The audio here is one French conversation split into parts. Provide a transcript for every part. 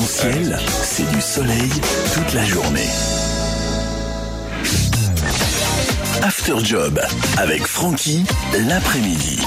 Essentiel, c'est du soleil toute la journée. After Job avec Francky l'après-midi.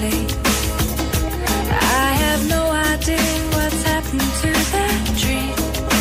sleep. I have no idea what's happened to that dream.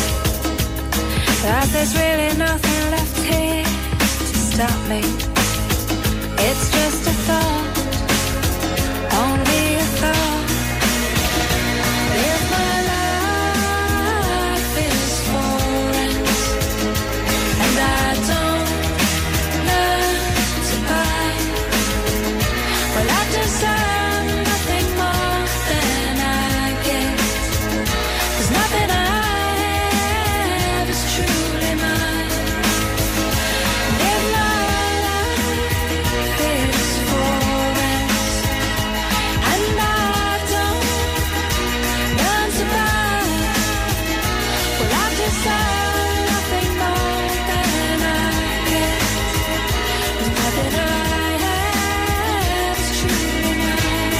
That there's really nothing left here to stop me. It's just a thought, only a thought. If my life is for rent and I don't learn to buy, well, I deserve nothing more than I get. 'Cause nothing I have is truly mine. And if my life is for rent and I don't learn to buy, well, I deserve nothing more than I get. 'Cause nothing I have is truly mine.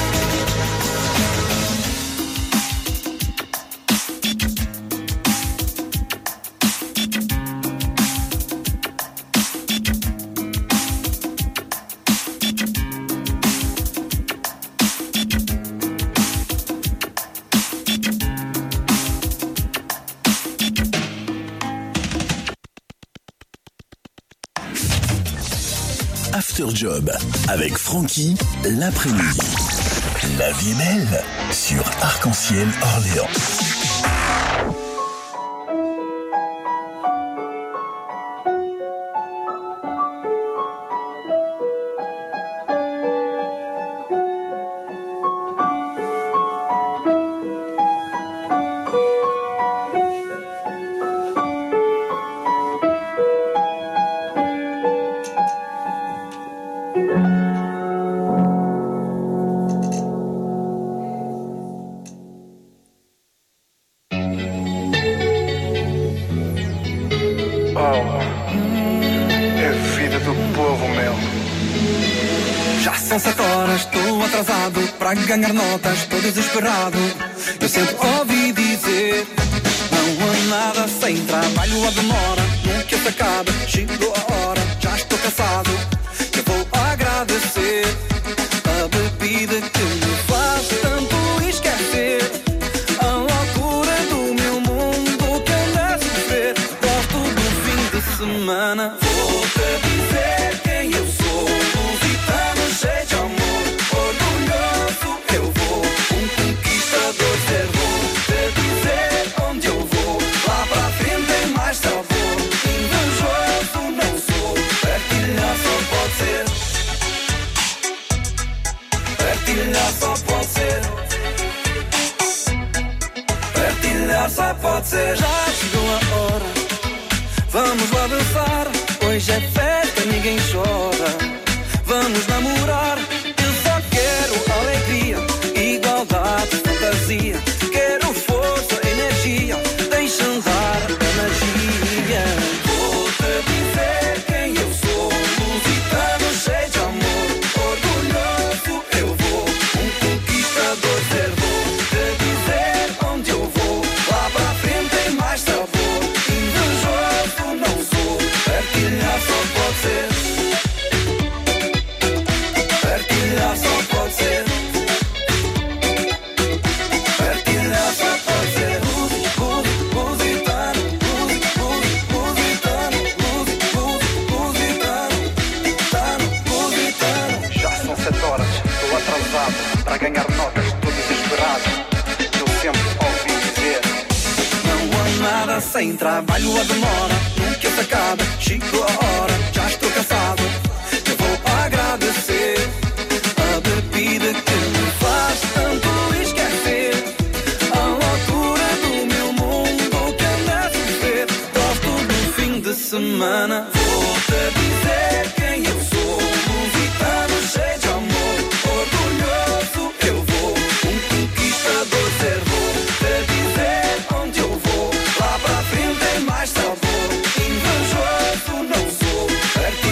After Job avec Francky l'après-midi. La vie est belle sur Arc-en-Ciel Orléans. É a vida do povo, meu. Já são 7 horas, estou atrasado para ganhar notas, estou desesperado. Eu sempre ouvi dizer: não há nada sem trabalho ou demora, nunca se acaba, chegou a hora, já estou cansado. Eu vou agradecer a bebida que me faz tanto esquecer a loucura do meu mundo que anda a sofrer. Gosto do fim de semana. Vou-te dizer quem eu sou, lusitano cheio de amor, orgulhoso eu vou, conquistador ser. Vou-te dizer onde eu vou, lá para frente tem mais sabor. Invejoso não sou, partilhar só pode ser. Partilhar só pode ser. Partilhar só pode ser. Já chegou a hora, vamos lá dançar. Hoje é festa, ninguém chora. Vamos namorar. Eu só quero alegria, igualdade, fantasia. Quero força, energia. Deixa andar a magia. Vou-te dizer quem eu sou, lusitano cheio de amor, orgulhoso eu vou, conquistador ser. Vou-te dizer onde eu vou, lá para frente tem mais sabor. Invejoso não sou, partilhar só pode ser. Partilhar só pode ser. Partilhar só pode ser. Lusitano, lusitano. Já são 7 horas, estou atrasado para ganhar notas, estou desesperado. Eu sempre ouvi dizer: não há nada sem trabalho ou demora, nunca se acaba, chegou a hora, já estou cansado. Eu vou agradecer a bebida que me faz tanto esquecer a loucura do meu mundo que anda a sofrer. Gosto do fim de semana. Vou-te dizer quem eu sou, lusitano cheio de amor, orgulhoso eu vou, conquistador ser. Vou-te dizer onde eu vou, lá para frente tem mais sabor. Invejoso não sou,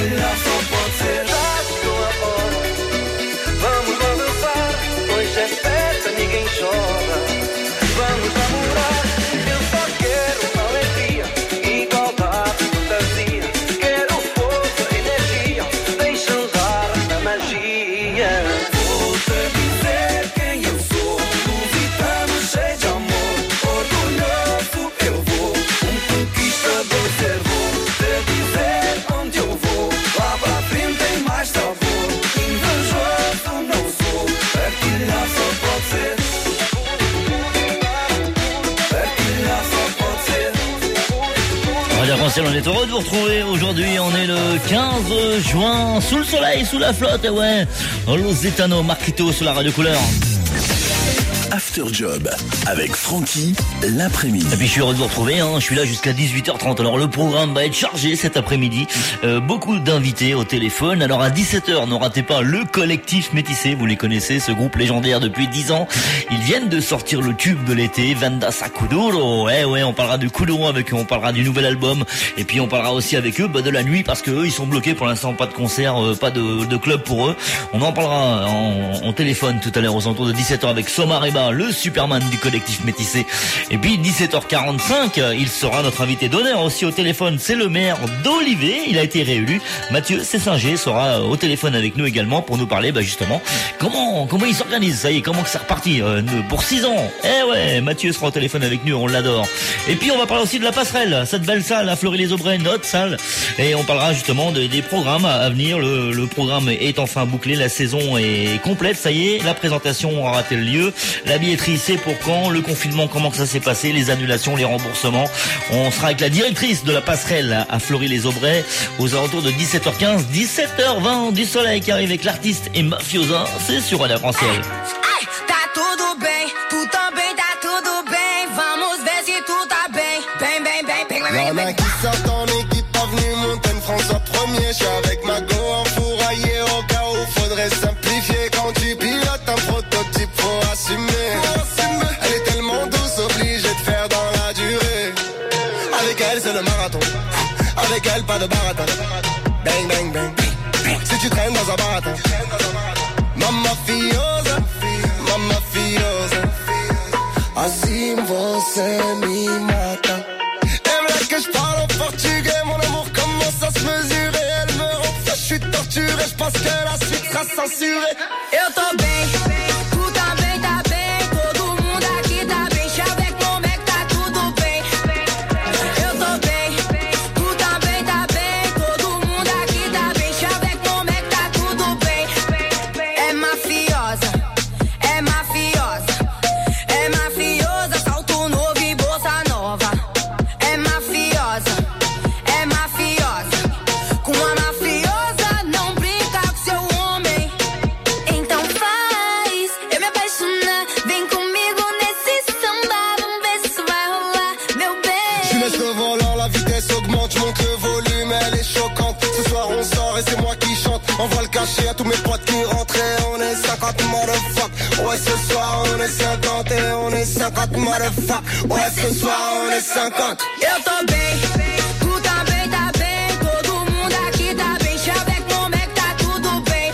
Arc-en-Ciel, on est heureux de vous retrouver. Aujourd'hui, on est le 15 juin, sous le soleil, sous la flotte, et ouais, Lusitano, Marquito sur la radio couleur. After Job avec Francky l'après-midi. Et puis je suis heureux de vous retrouver, je suis là jusqu'à 18h30. Alors le programme va être chargé cet après-midi. Beaucoup d'invités au téléphone. Alors à 17h, ne ratez pas le collectif Métissé. Vous les connaissez, ce groupe légendaire depuis 10 ans. Ils viennent de sortir le tube de l'été, Vanda Sakuduro. Ouais, on parlera de Kuduro avec eux, on parlera du nouvel album. Et puis on parlera aussi avec eux de la nuit parce que eux ils sont bloqués pour l'instant, pas de concert, pas de club pour eux. On en parlera en téléphone tout à l'heure aux alentours de 17h avec Soma Reba, le Superman du collectif Métissé. Et puis 17h45, il sera notre invité d'honneur aussi au téléphone. C'est le maire d'Olivet, il a été réélu. Mathieu Cessinger sera au téléphone avec nous également pour nous parler justement comment il s'organise. Ça y est, comment que c'est reparti pour 6 ans. Eh ouais, Mathieu sera au téléphone avec nous, on l'adore. Et puis on va parler aussi de la passerelle, cette belle salle à Fleury-les-Aubrais, notre salle. Et on parlera justement des programmes à venir. Le programme est enfin bouclé, la saison est complète, ça y est, la présentation aura raté le lieu. La billetterie, c'est pour quand? Le confinement, comment que ça s'est passé? Les annulations, les remboursements. On sera avec la directrice de la passerelle à Fleury-les-Aubrais aux alentours de 17h15, 17h20 du soleil qui arrive avec l'artiste et Mafiosa. C'est sur Radio Arc-en-Ciel. Tá tudo bem, tu também tá tudo bem. Vamos ver se tu tá bem. Bem, bem, bem, bem, bem, Y'en bem, a bem. qui sortent en équipe, avenue Montaigne, François Premier. J'suis avec ma go enfouraillé au cas où faudrait simplifier. Quand tu pilotes un prototype, faut assumer. Elle est tellement douce, obligée de faire dans la durée. Avec elle, c'est le marathon. Avec elle, pas de baratin. Bang, bang, bang. Si tu traînes dans un baratin. Mamma fiosa, mamma fiosa. Assim você me mata. Aimerait que je parle en portugais, mon amour commence à se mesurer. Elle me rend fou, je suis torturé, je pense que la suite sera censurée. Eu tô bem, tu também tá bem. Todo mundo aqui tá bem. Chaveco, como é que tá tudo bem? Eu tô bem, tu também tá bem. Todo mundo aqui tá bem. Chaveco, como é que tá tudo bem? É mafiosa, é mafiosa. É mafiosa, salto novo e bolsa nova. É mafiosa, é mafiosa. Com a mafiosa não brinca com seu homem. Então faz eu me apaixonar. Vem comigo nesse samba. Vamos ver se isso vai rolar, meu Je bem. laisse le volant, la vitesse augmente, je monte le volume, elle est choquante. Ce soir on sort et c'est moi qui chante. Envoie le cachet à tous mes potes qui rentrent et on est 50 motherfuck. Ouais, ce soir on est 50 et on est 50 motherfuck. Ouais, ce soir on est 50. Eu tô bem, tu também tá bem. Todo mundo aqui tá bem. Chaveco, como é que tá tudo bem?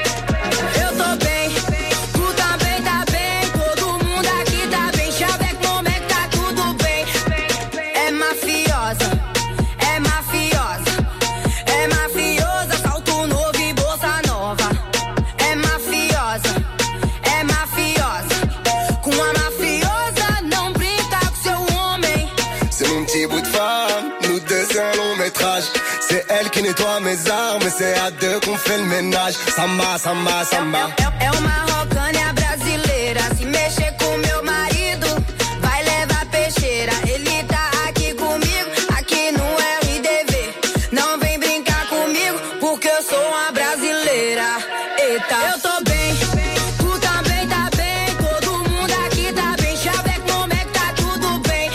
Eu tô bem, tu também tá bem. Todo mundo aqui tá bem. Chaveco, como é que tá tudo bem? É mafiosa, é mafiosa. É mafiosa, salto novo e bolsa nova. É mafiosa, é mafiosa. Com a mafiosa não brinca com seu homem. C'est mon petit bout de femme, nous deux c'est un long métrage. C'est elle qui nettoie mes armes et c'est à deux qu'on fait le ménage. Samba, samba, samba. É uma rocânia brasileira. Se mexer com meu marido, vai levar peixeira. Ele tá aqui comigo, aqui no RDV. Não vem brincar comigo, porque eu sou uma brasileira. Eita, eu tô bem, tu também tá bem. Todo mundo aqui tá bem. Chaveco, como é que tá tudo bem?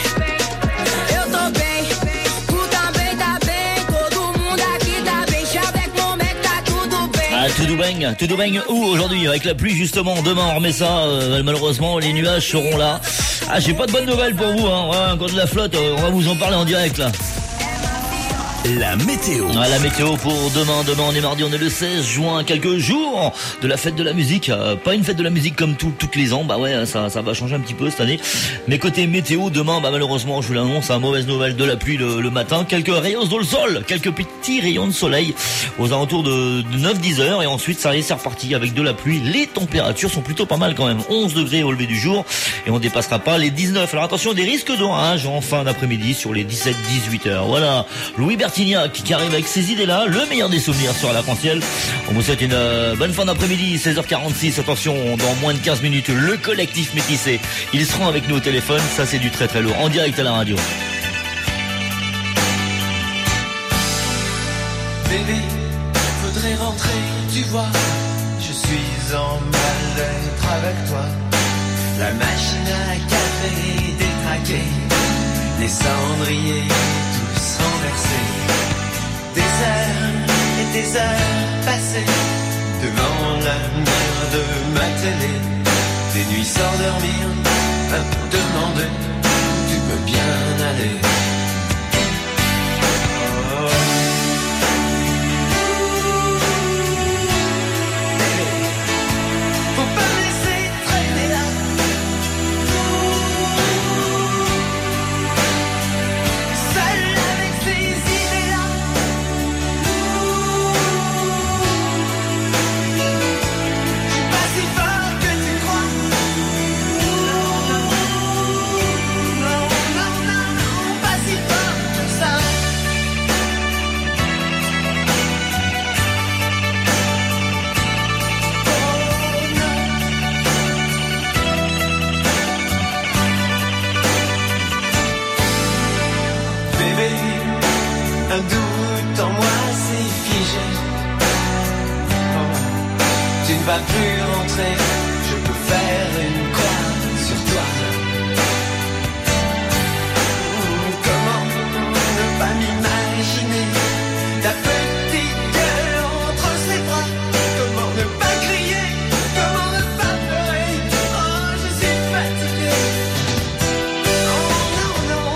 Eu tô bem, tu também tá bem. Todo mundo aqui tá bem. Chaveco, como é que tá tudo bem? Ah, tout baigne où aujourd'hui avec la pluie justement. Demain on remet ça, malheureusement les nuages seront là. Ah, j'ai pas de bonnes nouvelles pour vous, Ouais, encore de la flotte, on va vous en parler en direct là. La météo. Ah, la météo pour demain, on est mardi, on est le 16 juin, quelques jours de la fête de la musique. Pas une fête de la musique comme toutes les ans, ça va changer un petit peu cette année. Mais côté météo, demain, malheureusement, je vous l'annonce, mauvaise nouvelle, de la pluie le matin, quelques rayons dans le sol, quelques petits rayons de soleil aux alentours de 9-10 heures, et ensuite ça y est, c'est reparti avec de la pluie. Les températures sont plutôt pas mal quand même, 11 degrés au lever du jour, et on dépassera pas les 19. Alors attention, des risques d'orage en fin d'après-midi sur les 17-18 heures. Voilà, Louis Bertignac qui arrive avec ces idées-là, le meilleur des souvenirs sur Arc-en-Ciel. On vous souhaite une bonne fin d'après-midi, 16h46. Attention, dans moins de 15 minutes, le collectif Métissé. Ils seront avec nous au téléphone, ça c'est du très très lourd, en direct à la radio. Bébé, faudrait rentrer, tu vois. Je suis en mal-être avec toi. La machine à café détraquée, les cendriers tous renversés. Des heures et des heures passées devant la mer de ma télé. Des nuits sans dormir, à me demander où tu peux bien aller. Un doute en moi s'est figé. Oh, tu ne vas plus rentrer, je peux faire une croix sur toi. Comment ne pas m'imaginer ta petite gueule entre ses bras? Comment ne pas crier? Comment ne pas pleurer? Oh, je suis fatigué. Oh non, non.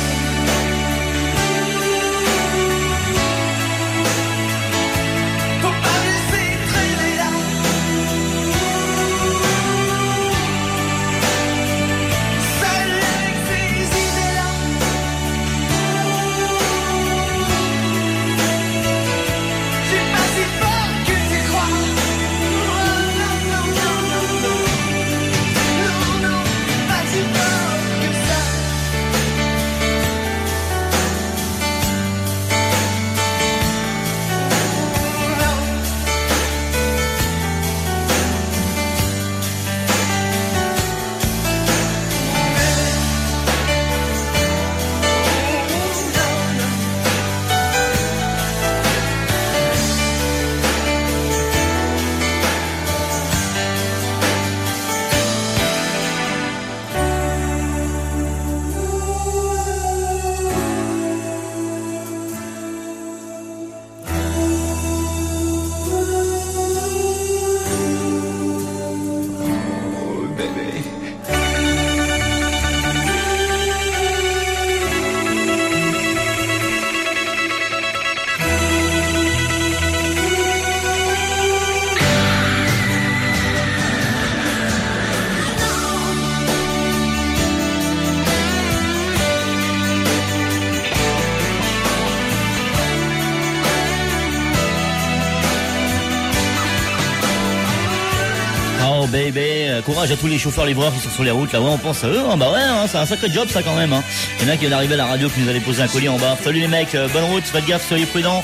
Baby, courage à tous les chauffeurs livreurs qui sont sur les routes là, ouais, on pense à eux, hein, bah ouais, hein, c'est un sacré job ça quand même, hein. Il y en a qui viennent d'arriver à la radio qui nous allait poser un colis en bas. Salut les mecs, bonne route, faites gaffe, soyez prudents.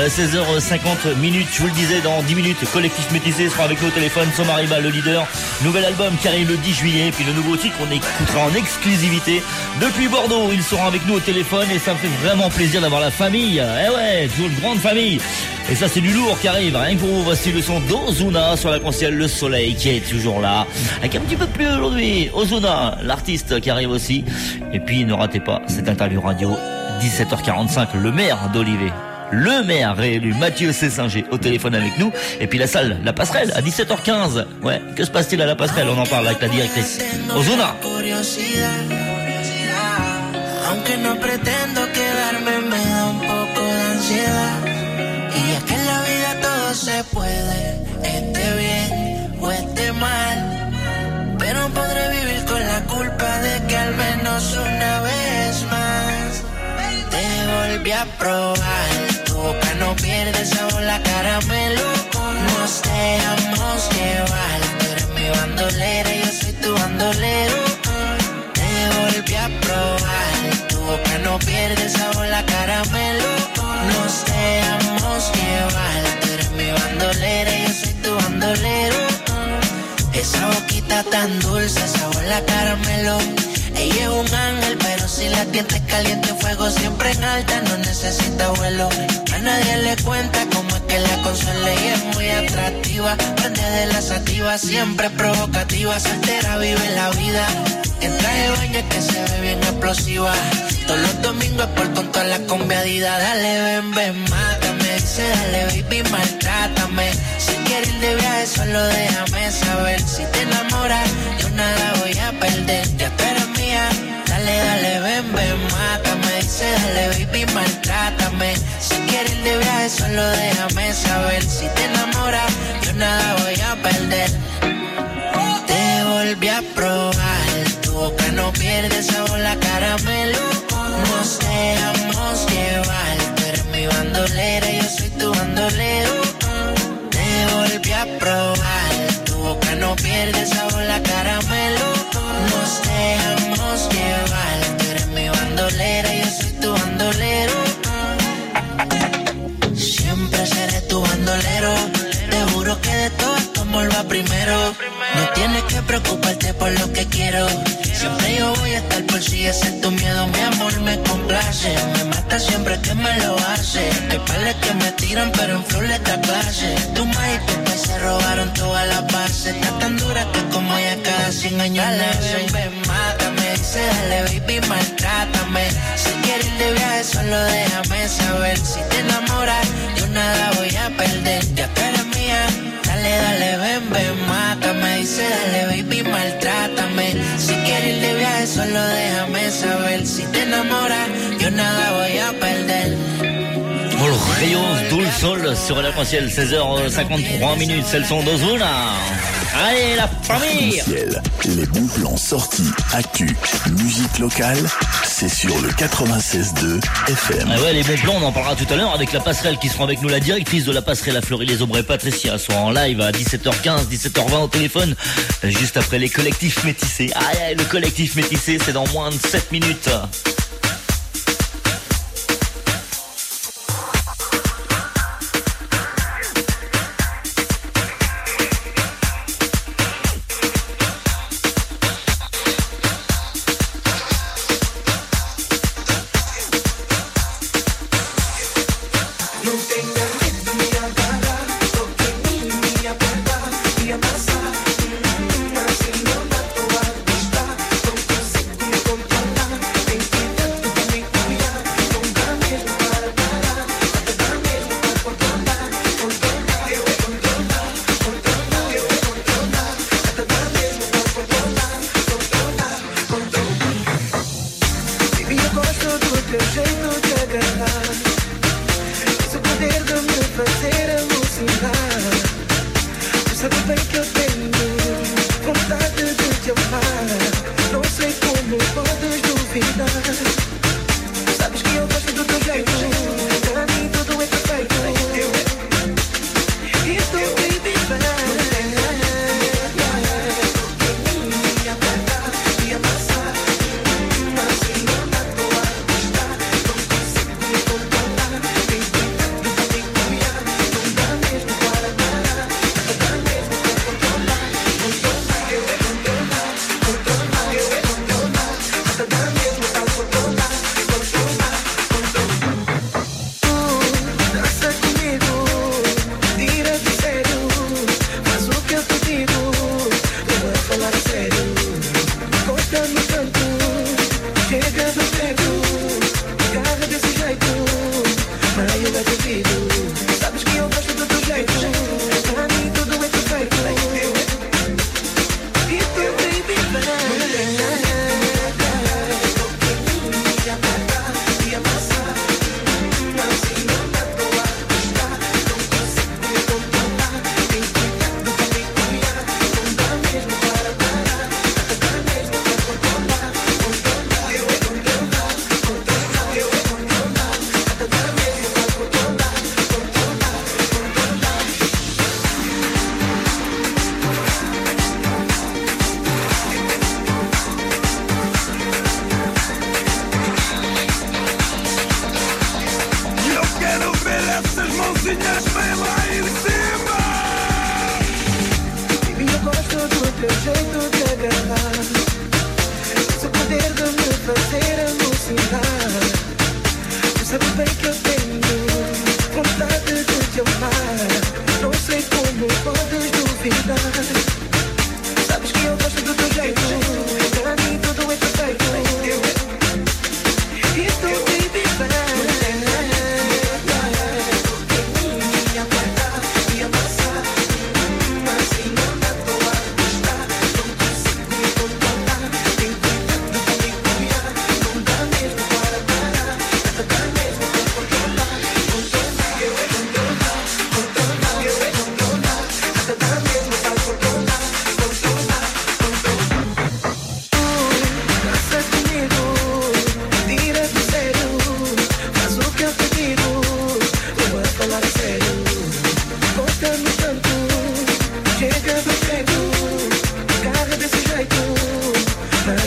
16h50 minutes, je vous le disais, dans 10 minutes, Collectif Métissé sera avec nous au téléphone. Somariba, le leader, nouvel album qui arrive le 10 juillet, puis le nouveau titre qu'on écoutera en exclusivité depuis Bordeaux. Ils seront avec nous au téléphone et ça me fait vraiment plaisir d'avoir la famille. Eh ouais, toujours une grande famille. Et ça c'est du lourd qui arrive, rien que pour vous, voici le son d'Ozuna sur la conscience Le Soleil qui est toujours là, avec un petit peu plus aujourd'hui, Ozuna, l'artiste qui arrive aussi. Et puis ne ratez pas cette interview radio, 17h45, le maire d'Olivet, le maire réélu Mathieu Cessinger au téléphone avec nous. Et puis la salle, la passerelle à 17h15. Ouais, que se passe-t-il à la passerelle? On en parle avec la directrice Ozuna. Aunque no pretendo quedarme, me da un poco de ansiedad. Y es que en la vida todo se puede, esté bien o esté mal. Pero podré vivir con la culpa de que al menos una vez más te volví a probar. Tu boca no pierde sabor, la caramelo. Nos dejamos llevar. Tú eres mi bandolera y yo soy tu bandolero. Te volví a probar. Tu boca no pierde sabor, la caramelo. Nos dejamos llevar. Tú eres mi bandolera y yo soy tu bandolero. Esa boquita tan dulce, sabor a caramelo. Ella es un ángel, pero si la tienes caliente, fuego siempre en alta, no necesita vuelo. A nadie le cuenta cómo es que la consuela y es muy atractiva. Prende de la sativa, siempre provocativa, soltera vive la vida. En traje de baño es que se ve bien explosiva. Todos los domingos por con toda la conviadida. Dale, ven, ven, mátame. Dice, dale, baby, maltrátame. Si quieres ir de viaje, solo déjame saber. Si te enamoras, yo nada voy a perder. Ya tú eres mía. Dale, dale, ven, ven, mátame. Dice, dale, baby, maltrátame. Si quieres ir de viaje, solo déjame saber. Si te enamoras, yo nada voy a perder. Te volví a probar. Tu boca no pierde sabor, la caramelo. Nos dejamos llevar. Tú eres mi bandolera, yo soy tu bandolero. Te volví a probar. Tu boca no pierde sabor, la caramelo. Nos dejamos llevar. Tú eres mi bandolera, yo soy tu bandolero. Siempre seré tu bandolero. Te juro que de todo esto amor va primero. No tienes que preocuparte por lo que quiero. Siempre yo voy a estar por si ese es tu miedo. Mi amor me complace. Me mata siempre que me lo hace. Hay pales que me tiran pero en flor esta clase. Tu maíz y tu pez se robaron todas las bases. Está tan dura que como ella cada 100 años nace. Ven, mátame. Dice, dale, baby, maltrátame. Si quieres ir de viaje, solo déjame saber. Si te enamoras, yo nada voy a perder. Ya tú eres mía. Dale, dale, ven, ven, mátame. Dice, dale, baby, maltrátame. Si quieres ir de viaje, solo déjame saber. Si te enamoras, yo nada voy a perder. Oh, le rayon d'où le sol sur l'arc-en-ciel, 16h53, c'est le son d'Ozuna. Allez, la famille! Arc-en-ciel, les bons plans sortis, actu, musique locale, c'est sur le 96.2 FM. Ah ouais, les bons plans, on en parlera tout à l'heure avec la passerelle qui sera avec nous, la directrice de la passerelle à Fleury-les-Aubrais, Patricia, sera en live à 17h15, 17h20 au téléphone, juste après les collectifs métissés. Ah, le collectif métissé, c'est dans moins de 7 minutes.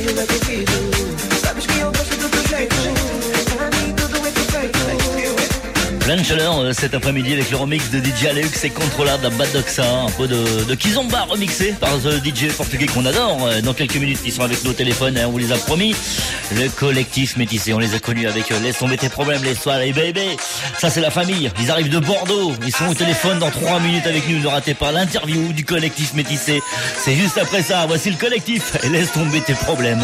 é duvido. Sabes que eu gosto do teu jeito. Pra mim tudo é perfeito. Plein de chaleur cet après-midi avec le remix de DJ Alux et Controlable à Bad Doxa, un peu de Kizomba remixé par ce DJ portugais qu'on adore. Dans quelques minutes, ils sont avec nos téléphones, on vous les a promis. Le collectif métissé, on les a connus avec Laisse tomber tes problèmes, les soirées baby. Ça c'est la famille, ils arrivent de Bordeaux, ils sont au téléphone dans 3 minutes avec nous. Ne ratez pas l'interview du collectif métissé. C'est juste après ça, voici le collectif et laisse tomber tes problèmes.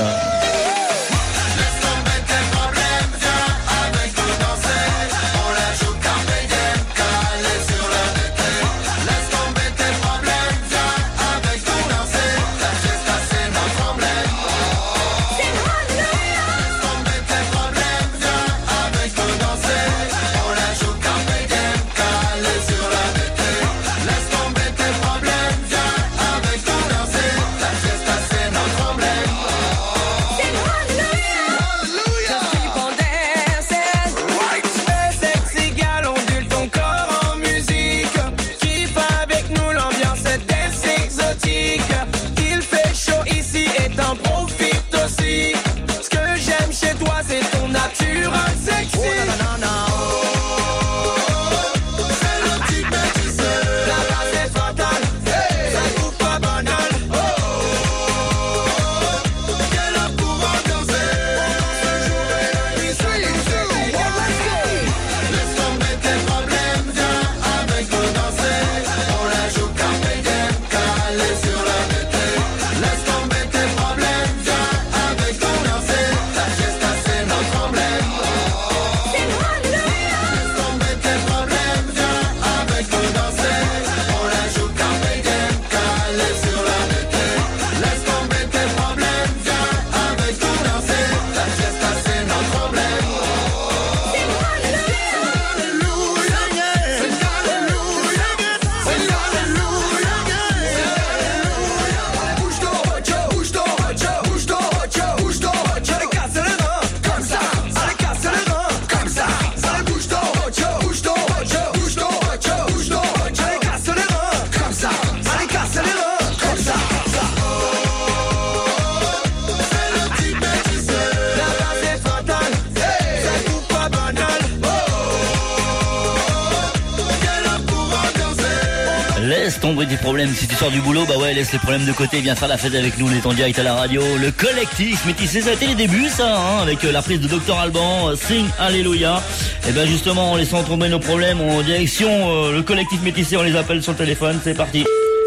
Laisse tomber tes problèmes. Si tu sors du boulot, bah ouais, laisse les problèmes de côté, viens faire la fête avec nous, on est en direct à la radio. Le collectif métissé, ça a été les débuts, ça, hein, avec la prise de Dr Alban, Sing Alléluia. Et ben justement, en laissant tomber nos problèmes, en direction le collectif métissé, on les appelle sur le téléphone, c'est parti.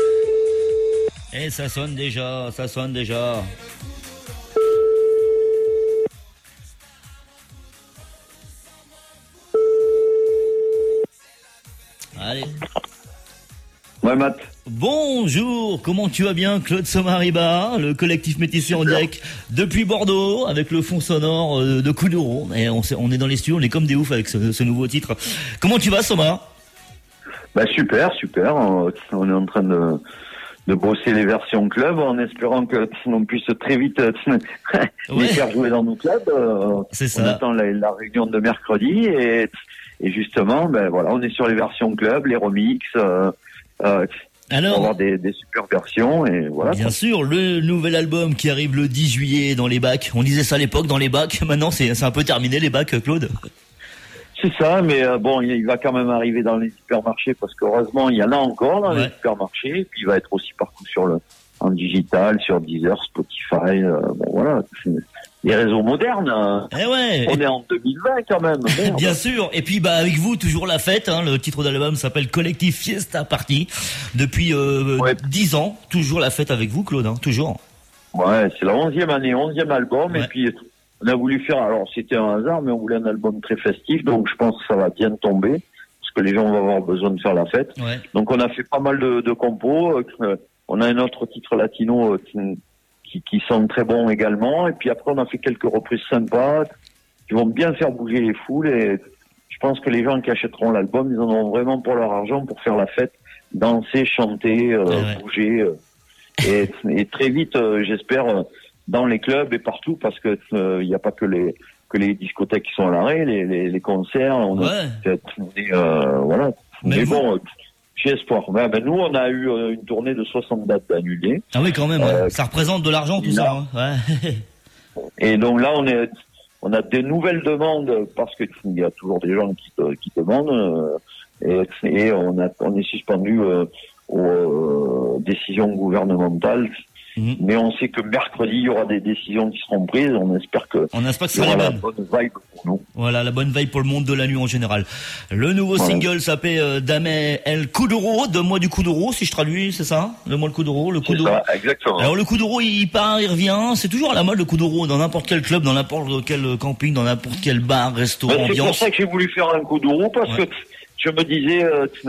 Et ça sonne déjà, ça sonne déjà. Allez. Ouais, Matt. Bonjour, comment tu vas bien, Claude Somariba, le collectif métissé en direct depuis Bordeaux, avec le fond sonore de Kuduro. Et on est dans les studios, on est comme des oufs avec ce nouveau titre. Comment tu vas, Soma? Bah super. On est en train de bosser les versions club en espérant que on puisse très vite les faire jouer dans nos clubs. C'est ça. On attend la réunion de mercredi et justement, ben voilà, on est sur les versions club, les remixes. Alors, on va avoir des super versions et voilà. Bien sûr, le nouvel album qui arrive le 10 juillet dans les bacs. On disait ça à l'époque dans les bacs. Maintenant, c'est un peu terminé les bacs, Claude. C'est ça, mais bon, il va quand même arriver dans les supermarchés parce qu'heureusement, il y en a encore dans les supermarchés. Et puis, il va être aussi partout en digital, sur Deezer, Spotify. Bon, voilà. Les réseaux modernes. Eh ouais. On est en 2020 quand même. Bien sûr. Et puis avec vous toujours la fête. Hein. Le titre d'album s'appelle Collectif Fiesta Party. Depuis 10 ans, toujours la fête avec vous, Claude. Hein, toujours. Ouais, c'est la 11e année, 11e album. Ouais. Et puis on a voulu faire. Alors c'était un hasard, mais on voulait un album très festif. Donc je pense que ça va bien tomber parce que les gens vont avoir besoin de faire la fête. Ouais. Donc on a fait pas mal de compos. On a un autre titre latino qui sont très bons également. Et puis après, on a fait quelques reprises sympas qui vont bien faire bouger les foules. Et je pense que les gens qui achèteront l'album, ils en auront vraiment pour leur argent pour faire la fête, danser, chanter, bouger. Et très vite, j'espère, dans les clubs et partout, parce que il n'y a pas que les discothèques qui sont à l'arrêt, les concerts. Voilà. Mais bon... J'ai espoir. Ben, nous, on a eu une tournée de 60 dates annulées. Ah oui, quand même. Ça représente de l'argent, tout ça. Hein. Ouais. Et donc là, on a des nouvelles demandes parce que il y a toujours des gens qui demandent et on est suspendu aux décisions gouvernementales. Mais on sait que mercredi, il y aura des décisions qui seront prises. On espère que ça sera la bonne vibe pour nous. Voilà, la bonne vibe pour le monde de la nuit en général. Le nouveau single s'appelle Dame El Kuduro. Donne-moi du Kuduro, si je traduis, c'est ça? Donne-moi le Kuduro, le Kuduro. C'est ça, exactement. Alors le Kuduro, il part, il revient. C'est toujours à la mode, le Kuduro, dans n'importe quel club, dans n'importe quel camping, dans n'importe quel bar, restaurant, ambiance. C'est pour ça que j'ai voulu faire un Kuduro, parce que je me disais,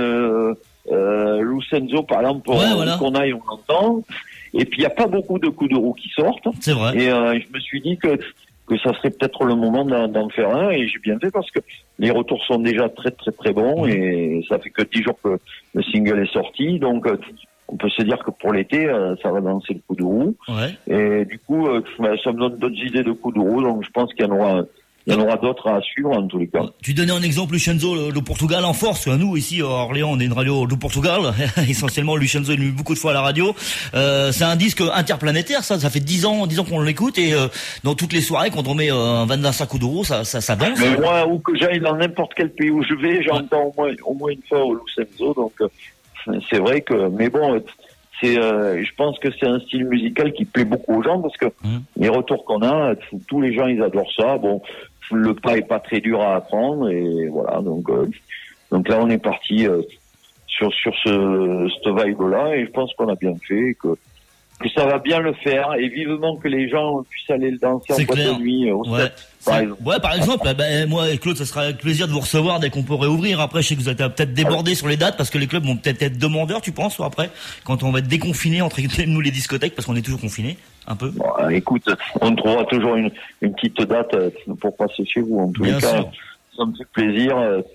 Lucenzo, par exemple, qu'on aille, on l'entend. Et puis il n'y a pas beaucoup de coups de roue qui sortent. C'est vrai. Et je me suis dit que ça serait peut-être le moment d'en faire un, et j'ai bien fait parce que les retours sont déjà très très très bons, et ça fait que 10 jours que le single est sorti, donc on peut se dire que pour l'été ça va danser le coup de roue. Et du coup ça me donne d'autres idées de coups de roue, donc je pense qu'il y en aura d'autres à suivre en tous les cas. Tu donnais un exemple, Lucenzo, le Portugal en force. Nous, ici, à Orléans, on est une radio du Portugal. Essentiellement, Lucenzo est venu beaucoup de fois à la radio. C'est un disque interplanétaire, ça fait 10 ans qu'on l'écoute, et dans toutes les soirées, quand on met un Vanessa Kuduro, ça danse. Mais moi, où que j'aille dans n'importe quel pays où je vais, j'entends au moins une fois au Lucenzo, donc c'est vrai que, mais bon, je pense que c'est un style musical qui plaît beaucoup aux gens, parce que les retours qu'on a, tous les gens, ils adorent ça. Bon, le pas est pas très dur à apprendre, et voilà, donc là on est parti sur cette vibe là, et je pense qu'on a bien fait, que ça va bien le faire, et vivement que les gens puissent aller le danser en boîte de nuit au set, par exemple. Ouais, par exemple, moi et Claude, ça sera avec plaisir de vous recevoir dès qu'on peut réouvrir. Après, je sais que vous êtes peut-être débordés sur les dates, parce que les clubs vont peut-être être demandeurs, tu penses, ou après, quand on va être déconfinés entre nous les discothèques, parce qu'on est toujours confinés, un peu. Bon, écoute, on trouvera toujours une petite date pour passer chez vous, en tous les cas. Ça me fait plaisir,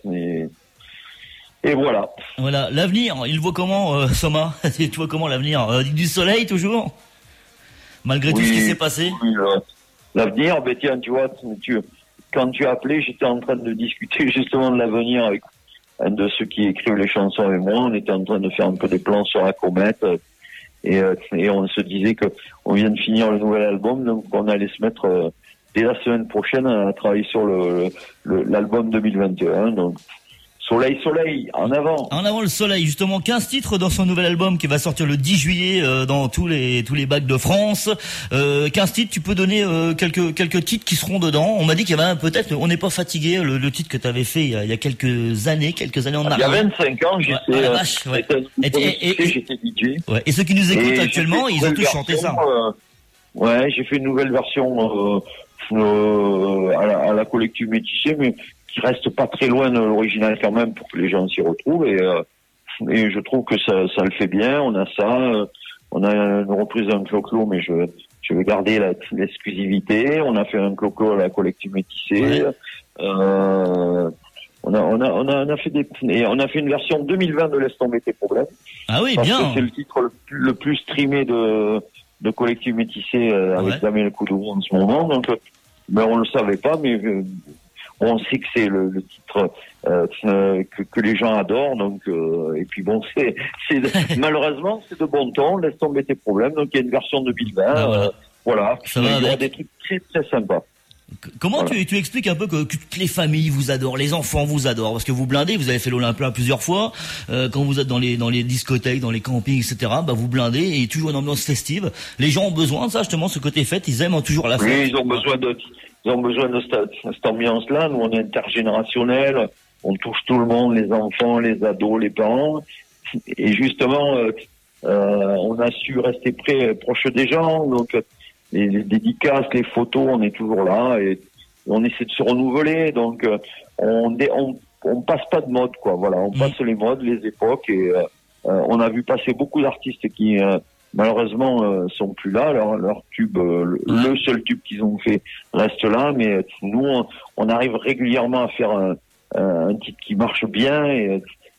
et voilà. Voilà, l'avenir, il voit comment, Soma? Tu vois comment l'avenir? Du soleil toujours? Malgré tout ce qui s'est passé? Oui, l'avenir, tiens, tu vois, quand tu as appelé, j'étais en train de discuter justement de l'avenir avec un de ceux qui écrivent les chansons et moi. On était en train de faire un peu des plans sur la comète, et on se disait que on vient de finir le nouvel album, donc on allait se mettre dès la semaine prochaine à travailler sur l'album 2021, donc Soleil, en avant. En avant le soleil, justement, 15 titres dans son nouvel album qui va sortir le 10 juillet dans tous les bacs de France. 15 titres, tu peux donner quelques titres qui seront dedans. On m'a dit qu'il y avait peut-être, on n'est pas fatigué, le titre que tu avais fait il y a quelques années en arrière. Il y a 25 ans, j'étais DJ. Ouais. Et ceux qui nous écoutent actuellement, ils ont tous chanté ça. J'ai fait une nouvelle version à la collective métissée, mais qui reste pas très loin de l'original quand même, pour que les gens s'y retrouvent, et je trouve que ça le fait bien. On a ça, on a une reprise d'un clo-clo, mais je vais garder l'exclusivité. On a fait un clo-clo à la collective métissée. On a fait une version 2020 de Laisse tomber tes problèmes. Ah oui, parce bien. que c'est le titre le plus streamé de collective métissée avec Dame El Kuduro en ce moment, donc mais on le savait pas, mais on sait que c'est le titre que les gens adorent, donc et puis bon, c'est malheureusement c'est de bon ton. Laisse tomber tes problèmes. Donc il y a une version 2020, voilà. Il y aura des trucs très très sympas. Comment tu expliques un peu que toutes les familles vous adorent, les enfants vous adorent, parce que vous blindez, vous avez fait l'Olympia plusieurs fois, quand vous êtes dans les discothèques, dans les campings, etc., vous blindez, et toujours une ambiance festive. Les gens ont besoin de ça, justement, ce côté fête, ils aiment toujours la fête. Oui, ils ont besoin de cette ambiance-là. Nous, on est intergénérationnel, on touche tout le monde, les enfants, les ados, les parents, et justement, on a su rester proche des gens, donc les dédicaces, les photos, on est toujours là, et on essaie de se renouveler, donc on passe pas de mode, quoi. Voilà, on passe les modes, les époques, et on a vu passer beaucoup d'artistes qui malheureusement sont plus là. Leur tube, le seul tube qu'ils ont fait reste là, mais nous on arrive régulièrement à faire un titre qui marche bien, et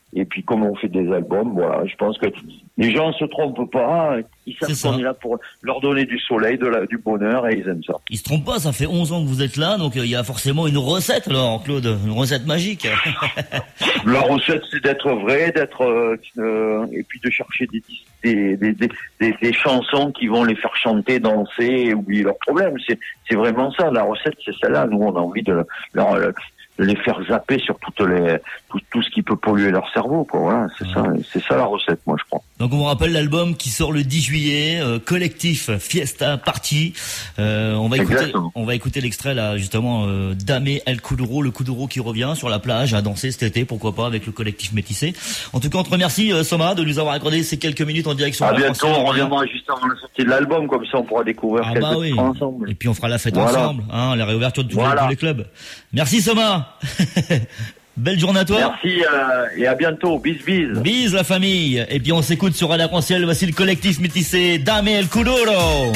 Et puis comme on fait des albums, voilà, je pense que les gens se trompent pas, ils savent qu'on est là pour leur donner du soleil, du bonheur, et ils aiment ça. Ils se trompent pas, ça fait 11 ans que vous êtes là, donc il y a forcément une recette alors, Claude, une recette magique. La recette, c'est d'être vrai, et puis de chercher des chansons qui vont les faire chanter, danser et oublier leurs problèmes. C'est vraiment ça, la recette, c'est celle-là. Nous, on a envie de les faire zapper sur tout ce qui peut polluer leur cerveau, quoi. Voilà, c'est ça la recette, moi, je crois. Donc on vous rappelle l'album qui sort le 10 juillet, Collectif Fiesta Party. On va écouter l'extrait là, justement, Dame El Kuduro, le Kuduro qui revient sur la plage à danser cet été, pourquoi pas, avec le collectif métissé. En tout cas, on te remercie, Soma, de nous avoir accordé ces quelques minutes en direction. À bientôt, on reviendra juste avant la sortie de l'album, comme ça on pourra découvrir quelques trucs ensemble. Et puis on fera la fête ensemble, hein, la réouverture de tous les clubs. Merci, Soma. Belle journée à toi. Merci et à bientôt. Bis. Bis la famille. Et puis on s'écoute sur Radio Arc-en-Ciel. Voici le collectif métissé Dame El Kuduro.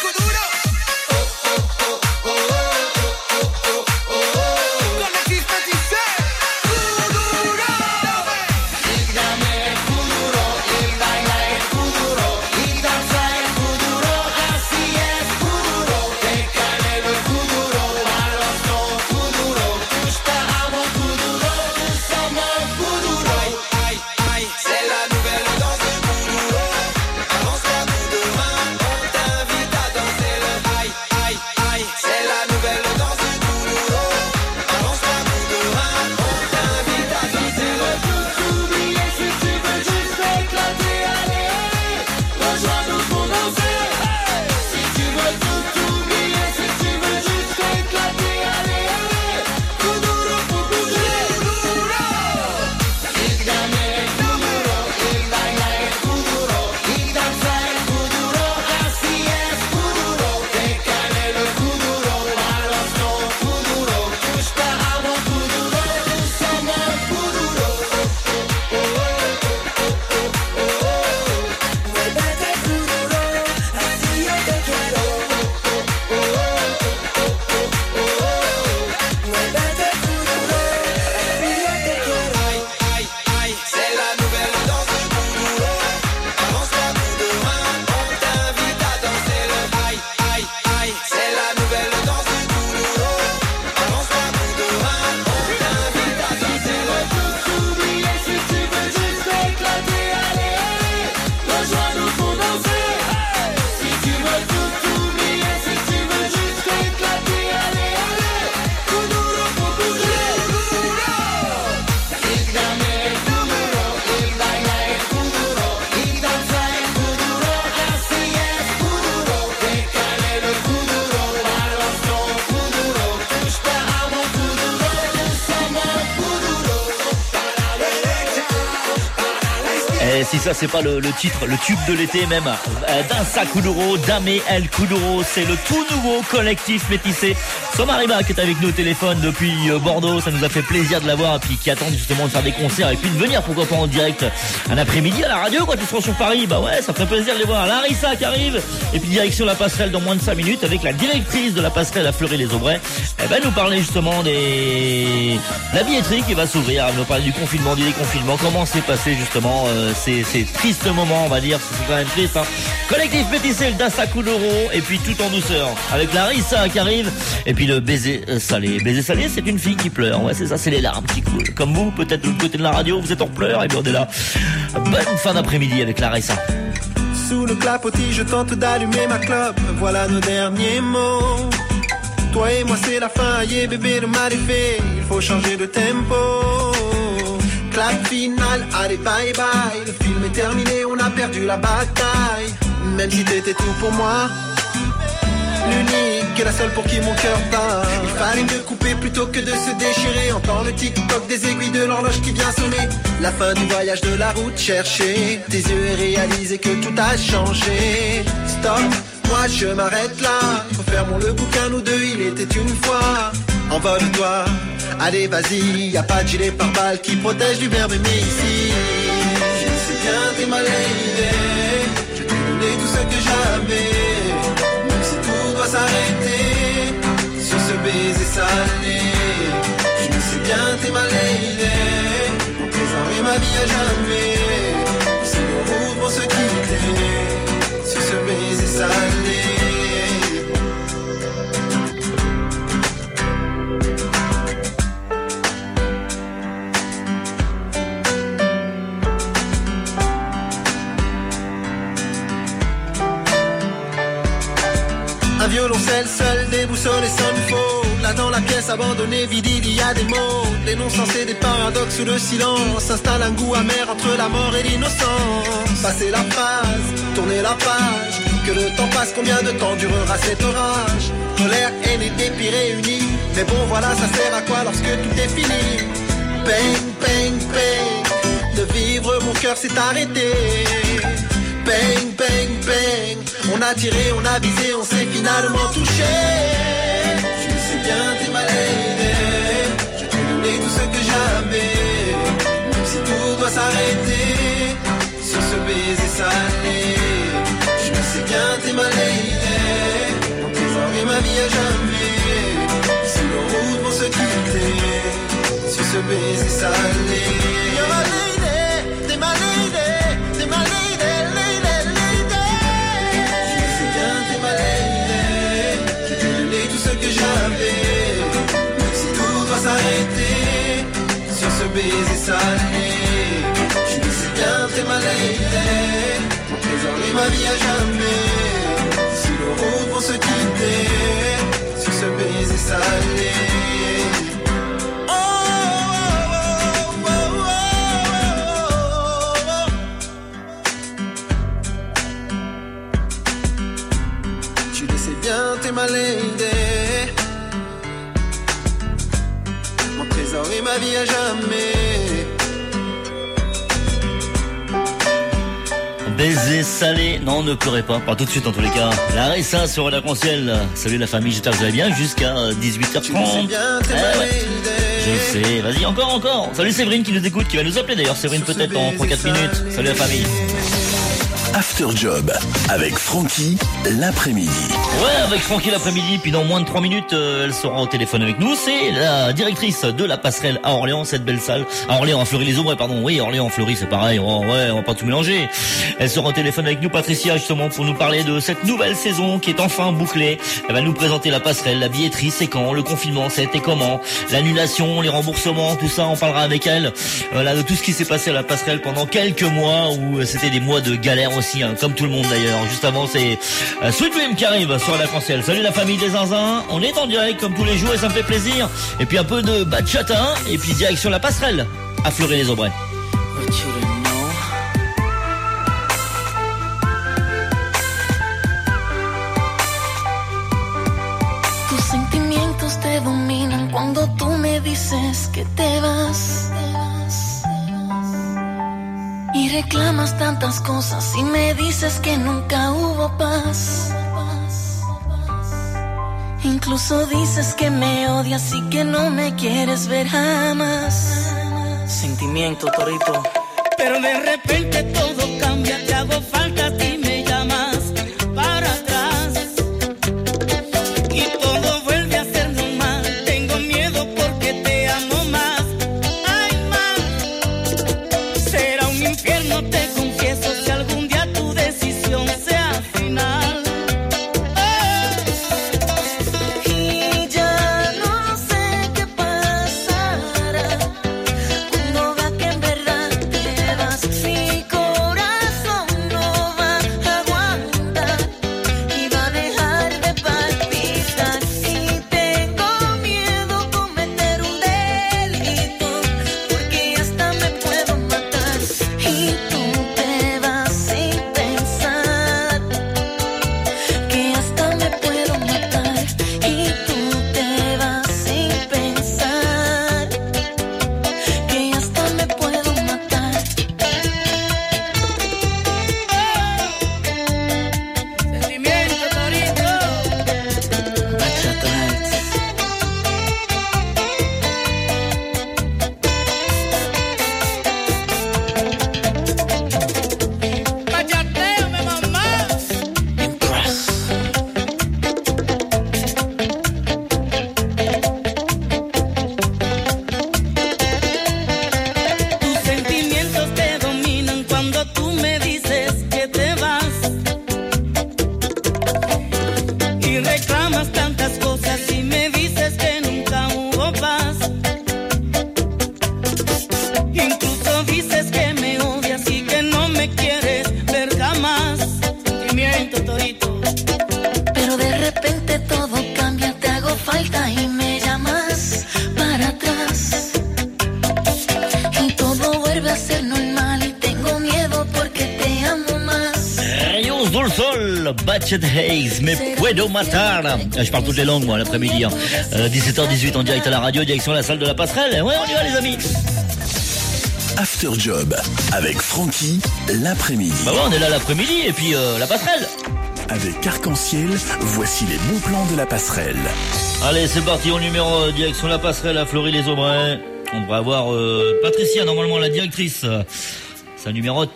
Si ça c'est pas le titre, le tube de l'été même, Dansa Kuduro, Dame El Kuduro, c'est le tout nouveau collectif métissé. Soma Riba qui est avec nous au téléphone depuis Bordeaux, ça nous a fait plaisir de l'avoir, et puis qui attend justement de faire des concerts et puis de venir pourquoi pas en direct un après-midi à la radio quand ils seront sur Paris. Bah ouais, ça ferait plaisir de les voir. Larissa qui arrive, et puis direction la passerelle dans moins de 5 minutes avec la directrice de la passerelle à Fleury-les-Aubrais. Elle va nous parler justement de la billetterie qui va s'ouvrir, elle va nous parler du confinement, du déconfinement, comment s'est passé justement ces tristes moments, on va dire, c'est quand même triste, hein. Collectif métissé, le Dansa Kuduro, et puis tout en douceur avec Larissa qui arrive, et puis le baiser salé. Baiser salé, c'est une fille qui pleure, ouais c'est ça, c'est les larmes qui coulent. Comme vous, peut-être de l'autre côté de la radio, vous êtes en pleurs, et bien on est là. Bonne fin d'après-midi avec Larissa. Sous le clapotis, je tente d'allumer ma clope, voilà nos derniers mots. Toi et moi c'est la fin, yeah bébé le mal est fait, il faut changer de tempo. Clap final, allez bye bye, le film est terminé, on a perdu la bataille. Même si t'étais tout pour moi, l'unique et la seule pour qui mon cœur bat. Il fallait mieux couper plutôt que de se déchirer. Entends le tic-toc des aiguilles de l'horloge qui vient sonner. La fin du voyage de la route chercher tes yeux et réaliser que tout a changé. Stop, moi je m'arrête là. Refermons le bouquin, nous deux, il était une fois. Envole-toi, allez vas-y, y a pas de gilet pare-balles qui protège du verbe aimer ici. Je sais bien t'es mal aidé, je t'ai donné tout ce que j'avais. Même si tout doit s'arrêter sur ce baiser salé. Je sais bien t'es mal aidé, mon trésor et ma vie à violoncelle seul déboussolé sonne faux. Là dans la pièce abandonnée, vide, il y a des mots, des non-sensés, des paradoxes où le silence s'installe un goût amer entre la mort et l'innocence. Passer la phrase, tourner la page, que le temps passe, combien de temps durera cet orage? Colère, haine et dépit réunis, mais bon voilà, ça sert à quoi lorsque tout est fini? Bang, bang, bang, de vivre mon cœur s'est arrêté. Bang, bang, bang, on a tiré, on a visé, on s'est finalement touché. Je sais bien, t'es ma lady, je t'ai donné tout ce que j'avais. Même si tout doit s'arrêter sur ce baiser salé. Je sais bien, t'es ma lady, mon trésor et ma vie à jamais. Si nos routes vont se quitter sur ce baiser salé. You're my lady, t'es ma lady, t'es ma lady. Si tout doit s'arrêter sur ce baiser salé, je le sais bien, t'es ma lady, mon trésor et ma vie à jamais. Si nos routes vont se quitter sur ce baiser salé. Tu le sais bien, t'es ma lady, et ma vie à jamais. Baiser salé, non ne pleurez pas tout de suite en tous les cas. Larissa sur l'arc-en-ciel. Salut la famille, j'espère que vous allez bien jusqu'à 18h30. Je sais, vas-y encore. Salut Séverine qui nous écoute, qui va nous appeler d'ailleurs. Séverine peut-être en 3-4 minutes. Salut la famille. After Job avec Francky l'après-midi. Ouais, avec Francky l'après-midi, puis dans moins de 3 minutes, elle sera au téléphone avec nous. C'est la directrice de la passerelle à Orléans, cette belle salle. À Orléans, à Fleury-les-Aubrais, pardon. Oui, Orléans, Fleury, c'est pareil. Oh, ouais, on va pas tout mélanger. Elle sera au téléphone avec nous, Patricia, justement, pour nous parler de cette nouvelle saison qui est enfin bouclée. Elle va nous présenter la passerelle, la billetterie, c'est quand, le confinement, ça a été comment, l'annulation, les remboursements, tout ça, on parlera avec elle. Voilà, de tout ce qui s'est passé à la passerelle pendant quelques mois où c'était des mois de galère aussi, hein, comme tout le monde d'ailleurs. Juste avant, c'est Sweet Dream qui arrive sur l'arc-en-ciel. Salut la famille des zinzins, on est en direct comme tous les jours et ça me fait plaisir. Et puis un peu de bachata et puis direction la passerelle à Fleury-les-Aubrais. Tus sentimientos te dominan cuando tú me dices que te vas. Y reclamas tantas cosas y me dices que nunca hubo paz. Incluso dices que me odias y que no me quieres ver jamás. Sentimiento, torito. Pero de repente todo cambia, te hago falta a ti, me llamas para atrás. Y todo vuelve a ser normal, tengo miedo porque te amo más. Ay, más, será un infierno, te confieso, si algún día tu decisión sea final. Y ya no sé qué pasará cuando vea que en verdad te vas. Mi corazón no va a aguantar y va a dejar de palpitar. Y tengo miedo cometer un delito porque hasta me puedo matar. Y tú te vas sin pensar que hasta me puedo matar. Y tú te vas sin pensar que hasta me puedo matar. Sentimiento, torito. Bachata Nights. Bachateame, mamá. Tus sentimientos te dominan cuando tú me dices que te vas. Y reclamas tantas cosas y me dices que nunca hubo paz. Incluso dices que me odias y que no me quieres ver jamás. Sentimiento, torito. Pero de repente Bachet Hayes, me puedo matar. Je parle toutes les langues, moi, l'après-midi. 17h18 en direct à la radio, direction la salle de la Passerelle. Ouais, on y va, les amis. After Job avec Francky l'après-midi. Bah ouais, on est là l'après-midi et puis la Passerelle. Avec Arc-en-Ciel, voici les bons plans de la Passerelle. Allez, c'est parti, on numéro direction la Passerelle à Fleury-les-Aubrais. On devrait avoir Patricia, normalement la directrice. Ça numérote.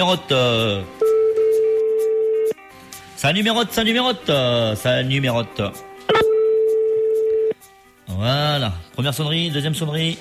Voilà. Première sonnerie, deuxième sonnerie.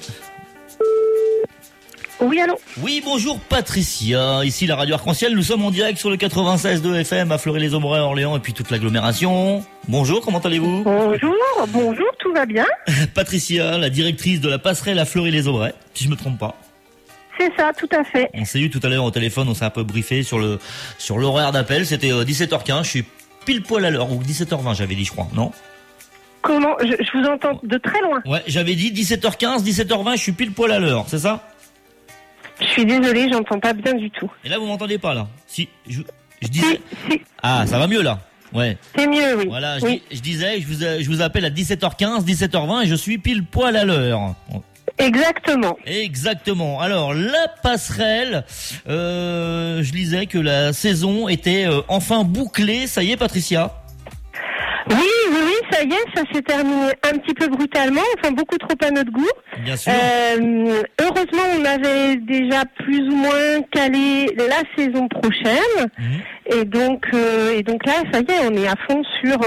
Oui, allô? Oui, bonjour Patricia. Ici la radio Arc-en-Ciel. Nous sommes en direct sur le 96.2 FM à Fleury-les-Aubrais, Orléans et puis toute l'agglomération. Bonjour, comment allez-vous? Bonjour, tout va bien? Patricia, la directrice de la Passerelle à Fleury-les-Aubrais, si je me trompe pas. C'est ça, tout à fait. On s'est eu tout à l'heure au téléphone, on s'est un peu briefé sur l'horaire d'appel. C'était 17h15, je suis pile poil à l'heure, ou 17h20 j'avais dit, je crois, non? Comment? Je vous entends de très loin. Ouais, j'avais dit 17h15, 17h20, je suis pile poil à l'heure, c'est ça? Je suis désolée, j'entends pas bien du tout. Et là, vous m'entendez pas, là? Si, je disais... Si. Ah, ça va mieux, là? Ouais. C'est mieux, oui. Voilà, je disais, je vous appelle à 17h15, 17h20 et je suis pile poil à l'heure. Exactement. Alors, la Passerelle, je lisais que la saison était enfin bouclée. Ça y est, Patricia? Oui, ça y est, ça s'est terminé un petit peu brutalement, enfin beaucoup trop à notre goût. Bien sûr. Heureusement, on avait déjà plus ou moins calé la saison prochaine. Et donc là, ça y est, on est à fond sur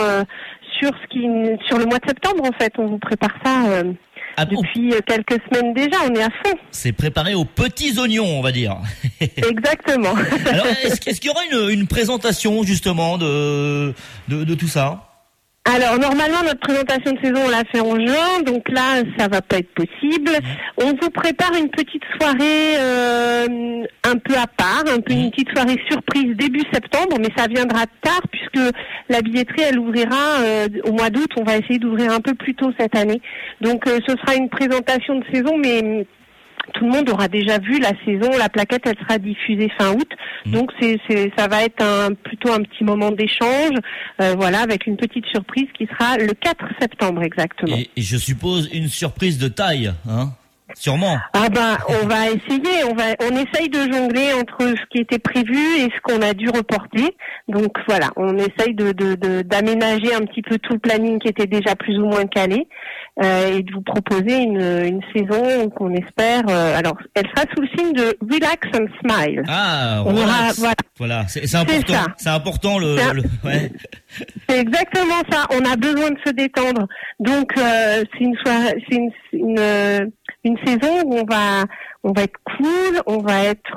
le mois de septembre, en fait. On vous prépare ça depuis quelques semaines déjà, on est à fond. C'est préparé aux petits oignons, on va dire. Exactement. Alors, est-ce qu'il y aura une présentation, justement, de tout ça? Alors, normalement, notre présentation de saison, on l'a fait en juin, donc là, ça va pas être possible. On vous prépare une petite soirée un peu à part, une petite soirée surprise début septembre, mais ça viendra tard puisque la billetterie, elle ouvrira au mois d'août. On va essayer d'ouvrir un peu plus tôt cette année. Donc, ce sera une présentation de saison, mais tout le monde aura déjà vu la saison. La plaquette, elle sera diffusée fin août. Donc, ça va être plutôt un petit moment d'échange, avec une petite surprise qui sera le 4 septembre exactement. Et je suppose une surprise de taille, hein? Sûrement. Ah ben, on va essayer. On essaye de jongler entre ce qui était prévu et ce qu'on a dû reporter. Donc voilà, on essaye d'aménager un petit peu tout le planning qui était déjà plus ou moins calé et de vous proposer une saison qu'on espère. Alors, elle sera sous le signe de Relax and Smile. Ah, voilà. C'est important. C'est important ouais. C'est exactement ça. On a besoin de se détendre. Donc c'est une saison où on va être cool, on va être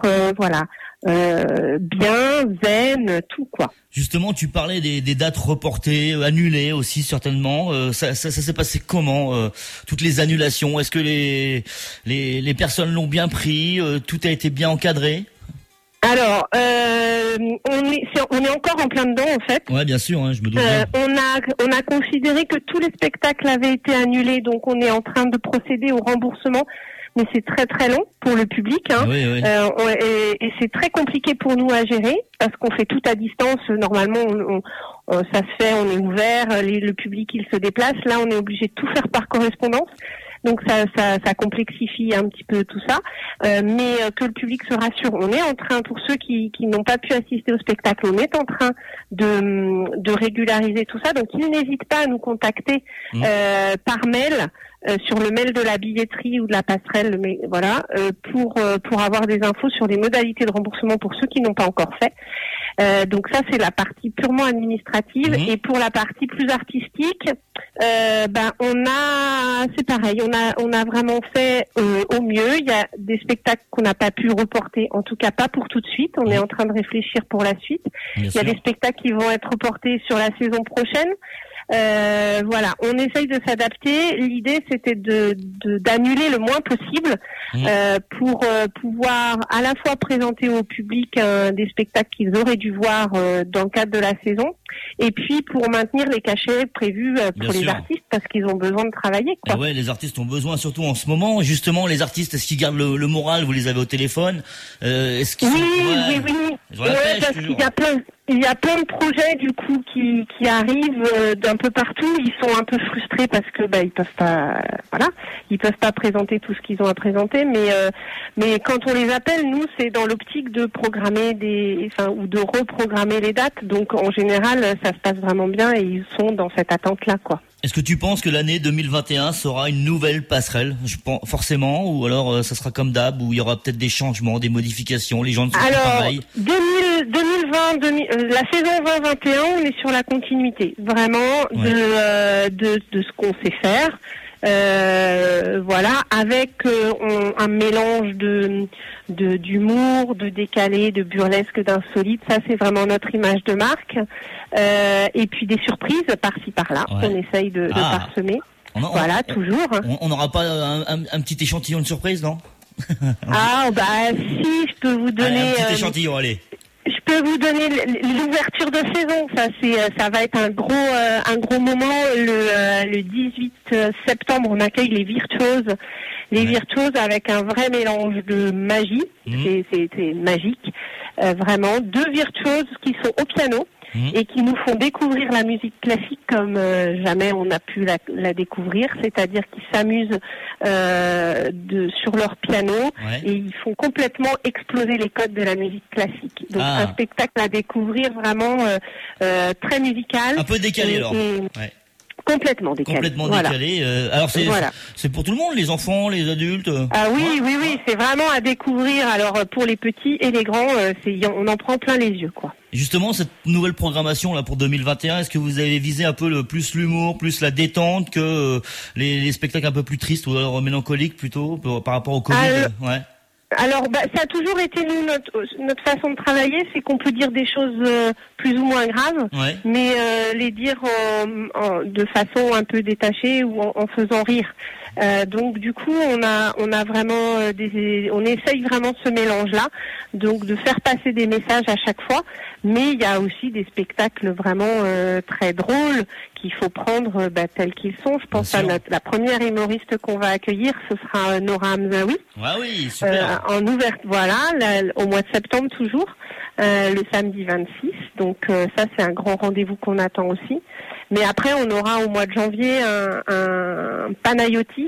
bien, zen, tout quoi. Justement, tu parlais des dates reportées, annulées aussi certainement. Ça s'est passé comment toutes les annulations? Est-ce que les personnes l'ont bien pris? Tout a été bien encadré? Alors, on est encore en plein dedans en fait. Ouais, bien sûr, je me doute bien. On a considéré que tous les spectacles avaient été annulés, donc on est en train de procéder au remboursement. Mais c'est très très long pour le public, Oui. Et c'est très compliqué pour nous à gérer parce qu'on fait tout à distance. Normalement, ça se fait, on est ouvert, le public il se déplace. Là, on est obligé de tout faire par correspondance. Donc ça complexifie un petit peu tout ça, mais que le public se rassure. On est en train, pour ceux qui n'ont pas pu assister au spectacle, on est en train de régulariser tout ça. Donc ils n'hésitent pas à nous contacter par mail. Sur le mail de la billetterie ou de la passerelle, mais pour avoir des infos sur les modalités de remboursement pour ceux qui n'ont pas encore fait. Donc ça c'est la partie purement administrative et pour la partie plus artistique, c'est pareil, on a vraiment fait au mieux. Il y a des spectacles qu'on n'a pas pu reporter, en tout cas pas pour tout de suite. On est en train de réfléchir pour la suite. Il y a des spectacles qui vont être reportés sur la saison prochaine. On essaye de s'adapter. L'idée c'était d'annuler le moins possible pour pouvoir à la fois présenter au public des spectacles qu'ils auraient dû voir dans le cadre de la saison et puis pour maintenir les cachets prévus pour les artistes parce qu'ils ont besoin de travailler, quoi. Et ouais, les artistes ont besoin, surtout en ce moment. Justement, les artistes, est-ce qu'ils gardent le moral? Vous les avez au téléphone? Est-ce qu'ils Oui. Ils ont la pêche, Parce toujours. qu'il y a plein de projets du coup qui arrivent d'un peu partout. Ils sont un peu frustrés parce que ils peuvent pas présenter tout ce qu'ils ont à présenter. Mais quand on les appelle, nous, c'est dans l'optique de programmer ou de reprogrammer les dates. Donc en général, ça se passe vraiment bien et ils sont dans cette attente-là, quoi. Est-ce que tu penses que l'année 2021 sera une nouvelle passerelle? Je pense forcément, ou alors ça sera comme d'hab, où il y aura peut-être des changements, des modifications, les gens ne sont pas pareils. 2020, la saison 2021, on est sur la continuité, vraiment de ce qu'on sait faire. Avec un mélange d'humour, de décalé, de burlesque, d'insolite. Ça, c'est vraiment notre image de marque. Et puis des surprises par-ci par-là qu'on essaye de parsemer. Toujours. On n'aura pas un petit échantillon de surprise, non? Si, je peux vous donner... Allez, un petit échantillon, allez. Je peux vous donner l'ouverture de saison. Ça va être un gros moment. Le 18 septembre, on accueille les Virtuoses. Les Virtuoses avec un vrai mélange de magie. C'est magique. Vraiment. 2 virtuoses qui sont au piano. Et qui nous font découvrir la musique classique comme jamais on a pu la découvrir, c'est-à-dire qu'ils s'amusent sur leur piano et ils font complètement exploser les codes de la musique classique. Donc un spectacle à découvrir vraiment très musical. Un peu décalé alors. Complètement décalé. Alors c'est pour tout le monde, les enfants, les adultes. Oui, c'est vraiment à découvrir. Alors pour les petits et les grands, on en prend plein les yeux, quoi. Justement, cette nouvelle programmation là pour 2021, est-ce que vous avez visé un peu plus l'humour, plus la détente que les spectacles un peu plus tristes ou alors mélancoliques plutôt par rapport au Covid? Alors, ça a toujours été notre façon de travailler, c'est qu'on peut dire des choses plus ou moins graves, mais les dire de façon un peu détachée ou en faisant rire. Donc du coup, on a vraiment on essaye vraiment ce mélange-là, donc de faire passer des messages à chaque fois. Mais il y a aussi des spectacles vraiment très drôles qu'il faut prendre tels qu'ils sont. Je pense à la première humoriste qu'on va accueillir, ce sera Nora Hamzaoui. Ah oui, super. En ouverte, au mois de septembre toujours, le samedi 26. Donc ça, c'est un grand rendez-vous qu'on attend aussi. Mais après, on aura au mois de janvier un Panayotis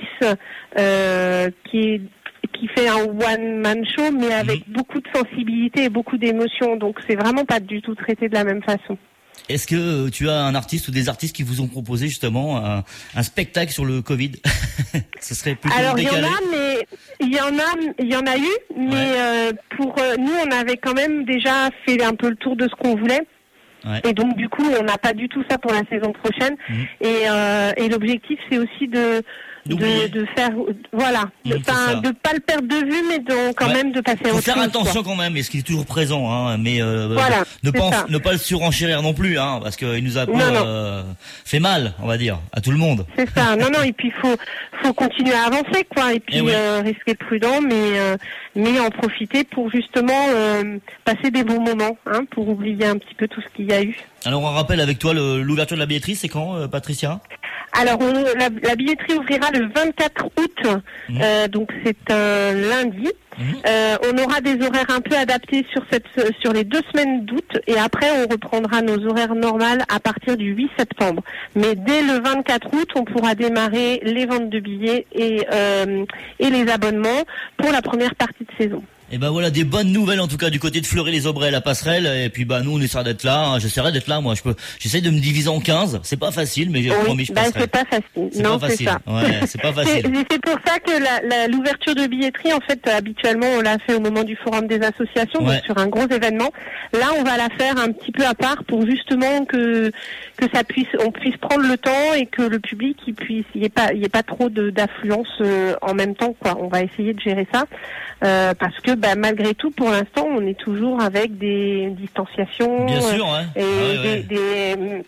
qui fait un one-man show, mais avec beaucoup de sensibilité et beaucoup d'émotion. Donc c'est vraiment pas du tout traité de la même façon. Est-ce que tu as un artiste ou des artistes qui vous ont proposé justement un spectacle sur le Covid? Ce serait plutôt décalé. Il y en a eu, mais pour nous, on avait quand même déjà fait un peu le tour de ce qu'on voulait. Et donc du coup, on n'a pas du tout ça pour la saison prochaine. Et l'objectif, c'est aussi de faire, de pas le perdre de vue, mais quand même de passer à autre chose. Faut faire attention quand même, et ce qui est toujours présent, mais ne pas le surenchérir non plus, parce qu'il nous a fait mal, on va dire, à tout le monde. C'est ça. Non, et puis faut continuer à avancer, quoi, et puis rester prudent, mais en profiter pour justement passer des bons moments, pour oublier un petit peu tout ce qu'il y a eu. Alors on rappelle avec toi l'ouverture de la billetterie, c'est quand, Patricia? Alors la billetterie ouvrira le 24 août, donc c'est un lundi. On aura des horaires un peu adaptés sur les 2 semaines d'août, et après on reprendra nos horaires normales à partir du 8 septembre. Mais dès le 24 août, on pourra démarrer les ventes de billets et les abonnements pour la première partie de saison. Et ben voilà, des bonnes nouvelles en tout cas du côté de Fleury-les-Aubrais, la passerelle. Et puis nous on essaiera d'être là, j'essaierai d'être là, moi j'essaie de me diviser en 15, c'est pas facile, mais j'ai promis je passerai. C'est pas facile. C'est ça. Ouais, c'est pas facile. C'est pour ça que l'ouverture de billetterie, en fait, habituellement on l'a fait au moment du forum des associations, donc sur un gros événement. Là on va la faire un petit peu à part pour justement que on puisse prendre le temps et que le public il y ait pas trop d'affluence en même temps, quoi. On va essayer de gérer ça. Parce que malgré tout, pour l'instant, on est toujours avec des distanciations. Bien sûr,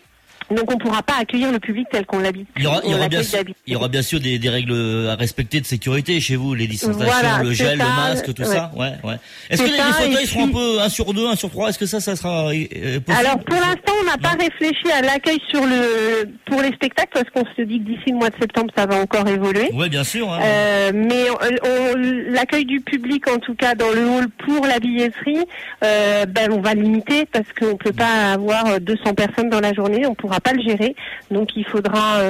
Donc on ne pourra pas accueillir le public tel qu'on l'habite. Il y aura bien sûr des règles à respecter de sécurité chez vous, les distanciations, le gel, le masque, tout ça. Ouais. Est-ce que les fauteuils seront un peu 1 sur 2, 1 sur 3? Est-ce que ça sera possible? Alors pour l'instant, on n'a pas réfléchi à l'accueil pour les spectacles parce qu'on se dit que d'ici le mois de septembre, ça va encore évoluer. Oui, bien sûr. Mais l'accueil du public, en tout cas dans le hall pour la billetterie, on va limiter parce qu'on peut pas avoir 200 personnes dans la journée, on pourra pas le gérer. Donc il faudra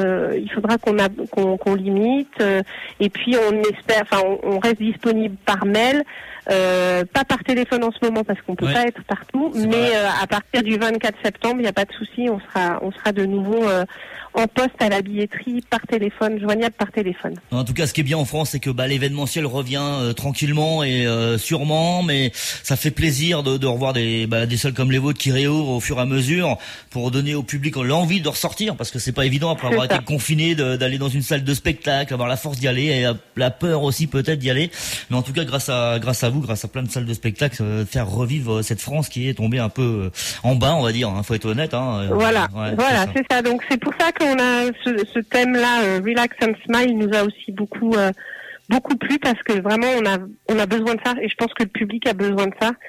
qu'on limite. Et puis on reste disponible par mail. Pas par téléphone en ce moment parce qu'on peut pas être partout, mais à partir du 24 septembre, il n'y a pas de souci, on sera de nouveau en poste à la billetterie par téléphone, joignable par téléphone. En tout cas, ce qui est bien en France, c'est que l'événementiel revient tranquillement et sûrement, mais ça fait plaisir de revoir des salles comme les vôtres qui réouvrent au fur et à mesure pour donner au public l'envie de ressortir, parce que c'est pas évident après avoir été confiné d'aller dans une salle de spectacle, avoir la force d'y aller et la peur aussi peut-être d'y aller. Mais en tout cas, grâce à vous, grâce à plein de salles de spectacle, faire revivre cette France qui est tombée un peu en bas, on va dire. Faut être honnête. Voilà, c'est ça. Donc c'est pour ça qu'on a ce thème-là, Relax and Smile, nous a aussi beaucoup plu parce que vraiment on a besoin de ça et je pense que le public a besoin de ça,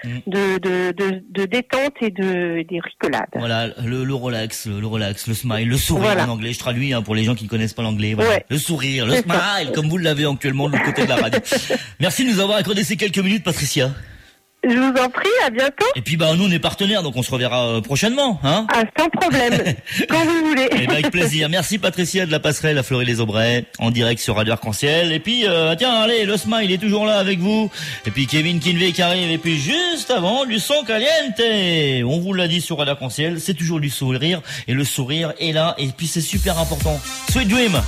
de détente et des rigolades. Voilà, le relax, le smile, le sourire en anglais. Je traduis pour les gens qui connaissent pas l'anglais. Voilà. Ouais. Le sourire, le smile, comme vous l'avez actuellement de l'autre côté de la radio. Merci de nous avoir accordé ces quelques minutes, Patricia. Je vous en prie, à bientôt. Et puis nous on est partenaires, donc on se reverra prochainement, hein. Ah, sans problème, quand vous voulez. Et avec plaisir. Merci Patricia de la passerelle à Fleury-les-Aubrais, en direct sur Radio Arc-en-Ciel. Et puis tiens, allez, le smile est toujours là avec vous. Et puis Kevin Kinvey qui arrive. Et puis juste avant, du son caliente. On vous l'a dit sur Radio Arc-en-Ciel, c'est toujours du sourire et le sourire est là. Et puis c'est super important. Sweet Dream.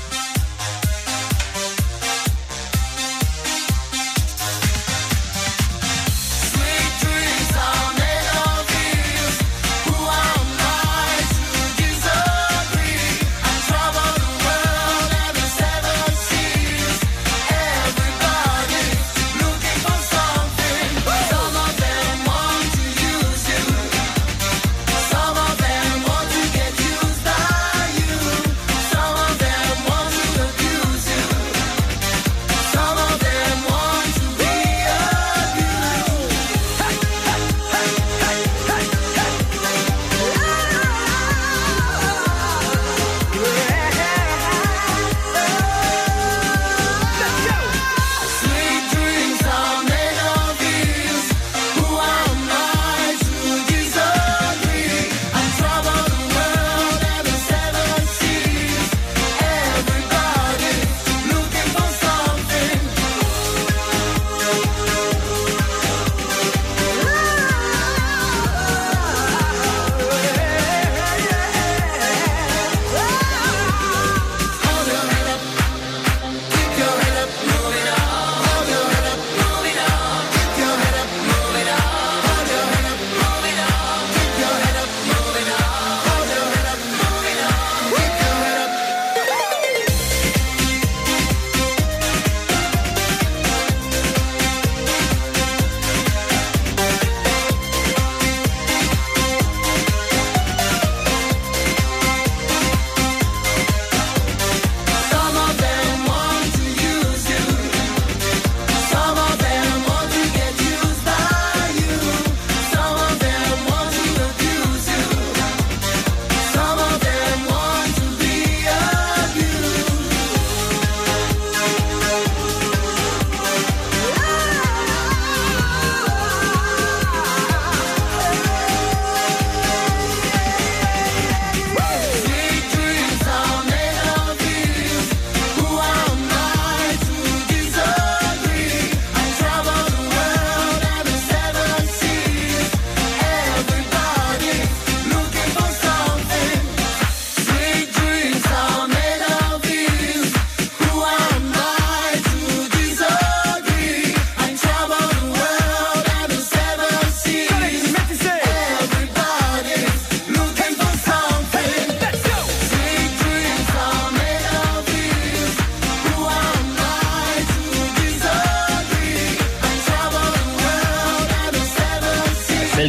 Some of them want to get used by you. Some of them want to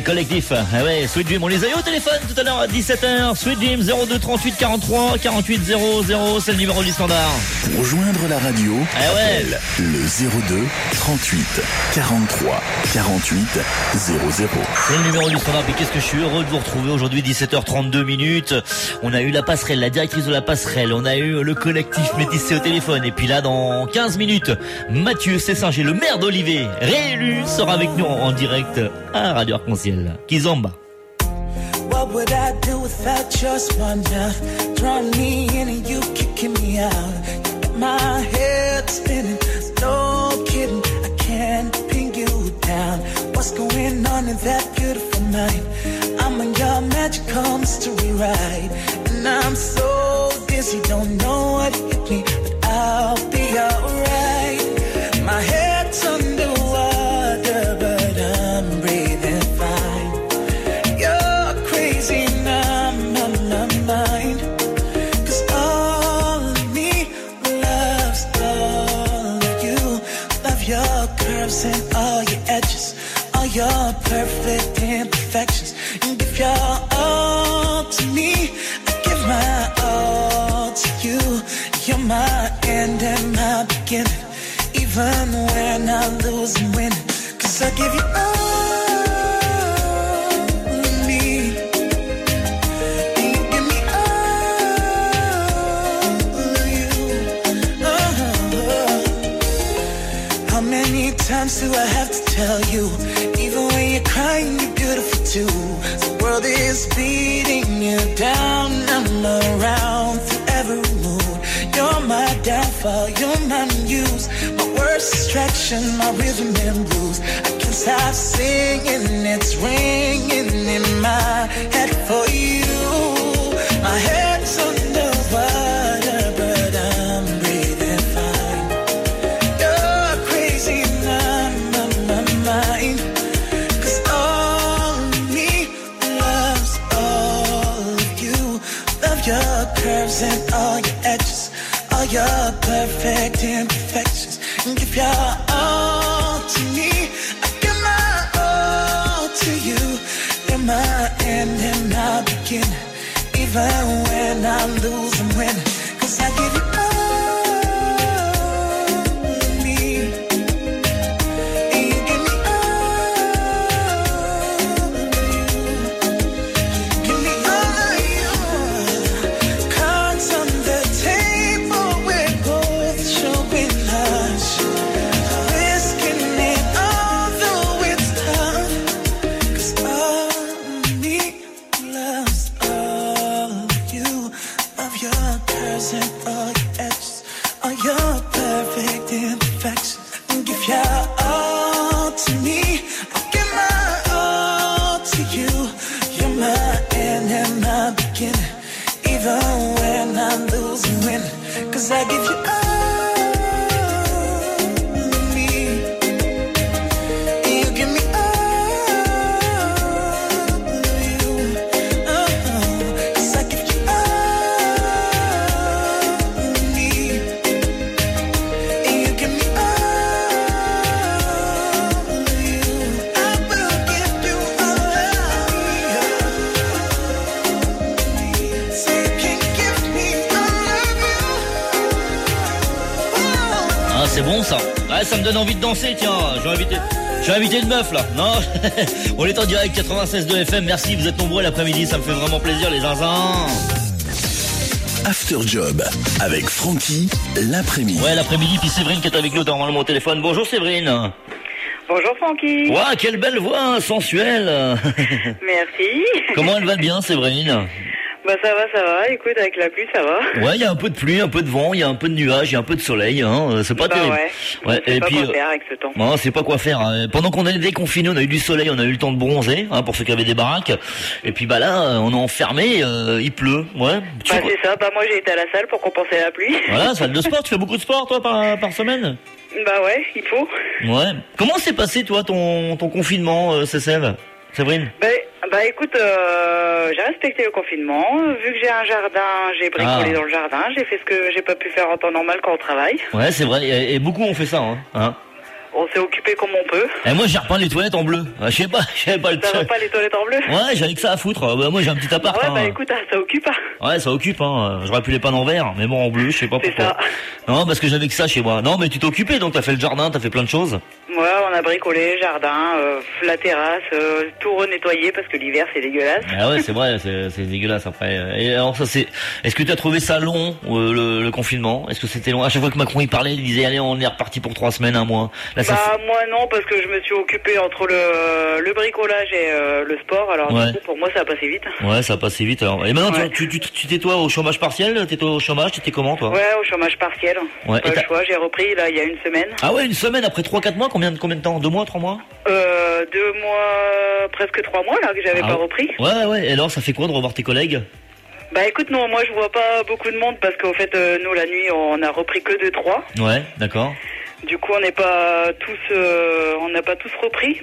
collectif. Ah ouais, Sweet Dream, on les a eu au téléphone tout à l'heure à 17h. Sweet Dream 02 38 43 48 00, c'est le numéro du standard. Pour rejoindre la radio, ah ouais. appelle le 02 38 43 48 00. C'est le numéro du standard. Puis qu'est-ce que je suis heureux de vous retrouver aujourd'hui, 17h32 minutes. On a eu la passerelle, la directrice de la passerelle. On a eu le collectif métissé au téléphone. Et puis là, dans 15 minutes, Mathieu Cessinger, le maire d'Olivet, réélu, sera avec nous en direct à Radio Arc-en-Ciel. Kizomba. What would I do without your smart mouth? Drawing me in and you kicking me out. My head spinning, no kidding, I can't pin you down. What's going on in that beautiful mind? I'm on your magical mystery ride, and I'm so dizzy, don't know what hit me, but I'll be alright. My head's underwater, but I'm breathing fine. You're crazy, and I'm on my mind. 'Cause all of me loves all of you. Love your curves and all your edges, all your perfect imperfections. You give your all to me, I give my all to you. You're my end and my beginning, even when I lose and win. 'Cause I give you all of me, and you give me all of you. How many times do I have to tell you? Even when you're crying, you're beautiful too. The world is beating you down, I'm around through every mood. You're my downfall, you're my muse, my worst distraction, my rhythm and blues. I can't stop singing, it's ringing in my head for you. My head's underwater, but I'm breathing fine. You're crazy and I'm on my mind. 'Cause all of me loves all of you. Love your curves and all your edges, all your perfect imperfections. And give your all to me, I give my all to you. You're my end and my beginning, even when I lose and win. 'Cause I give you all of me, and you give me all of you. Give me all of you. Cards on the table, we're both showing us, risking it although it's tough. 'Cause all of me loves all of you. Love your curves and all your edges, all your perfect imperfections. And give your all to me, I give my all to you. You're my end and my beginning, even when I lose and win. 'Cause I give you all of me, and you give me all of you. 'Cause I give you all of me, and you give me all of you. I will give you all of me, so you can give me all of you. Ah, c'est bon ça. Ouais, ça me donne envie de danser, tiens. Je vais inviter une meuf là. Non, on est en direct 96.2 FM. Merci, vous êtes nombreux l'après-midi, ça me fait vraiment plaisir les zinzins. After Job avec Francky l'après-midi. Ouais, l'après-midi, puis Séverine qui est avec nous normalement au téléphone. Bonjour Séverine. Bonjour Francky. Ouah, quelle belle voix sensuelle. Merci. Comment elle va bien Séverine? Bah ça va, écoute avec la pluie ça va. Ouais, il y a un peu de pluie, un peu de vent, il y a un peu de nuages, il y a un peu de soleil, hein. C'est pas Bah terrible. ouais. Et Pas puis quoi faire avec ce temps. non, c'est pas quoi faire. Pendant qu'on est déconfiné, on a eu du soleil, on a eu le temps de bronzer, hein, pour ceux qui avaient des baraques. Et puis bah là, on est enfermé, il pleut, ouais. Bah c'est ça, bah moi j'ai été à la salle pour compenser la pluie. Voilà, salle de sport. Tu fais beaucoup de sport toi par semaine? Bah ouais, il faut. Ouais. Comment s'est passé toi ton confinement, Cécile? Séverine? Bah écoute, j'ai respecté le confinement. Vu que j'ai un jardin, j'ai bricolé dans le jardin. J'ai fait ce que j'ai pas pu faire en temps normal quand on travaille. Ouais, c'est vrai. Et beaucoup ont fait ça, hein. On s'est occupé comme on peut. Et moi j'ai repeint les toilettes en bleu. Je sais pas, j'avais pas le temps. Ça va pas les toilettes en bleu? Ouais, j'avais que ça à foutre. Bah, moi j'ai un petit appart. Ouais, hein. bah écoute, ça occupe. Ouais, ça occupe. Hein. J'aurais pu les peindre en vert, mais bon en bleu, je sais pas pourquoi. C'est ça. Non, parce que j'avais que ça chez moi. Non, mais tu t'es occupé, donc t'as fait le jardin, t'as fait plein de choses. Ouais, on a bricolé, jardin, la terrasse, tout renettoyé parce que l'hiver c'est dégueulasse. Ah ouais, c'est vrai, c'est dégueulasse après. Et alors ça c'est. Est-ce que tu as trouvé ça long le confinement? Est-ce que c'était long? À chaque fois que Macron y parlait, il disait allez, on est reparti pour 3 semaines, un mois. Là, ça moi non, parce que je me suis occupé entre le bricolage et le sport. Alors Ouais. du coup, pour moi ça a passé vite. Ouais, ça a passé vite. Alors. Et maintenant, Ouais. tu t'es toi au chômage partiel? T'étais au chômage? T'étais comment toi? Ouais, au chômage partiel. Ouais, Pas et le choix, j'ai repris là il y a une semaine. Ah ouais, une semaine après 3-4 mois? Combien de temps? 2 mois, 3 mois? 2 mois, presque 3 mois là que j'avais pas repris. Ouais. Et alors, ça fait quoi de revoir tes collègues? Bah écoute, non, moi je vois pas beaucoup de monde parce qu'au fait, nous la nuit on a repris que 2-3. Ouais, d'accord. Du coup on n'est pas tous, on n'a pas tous repris.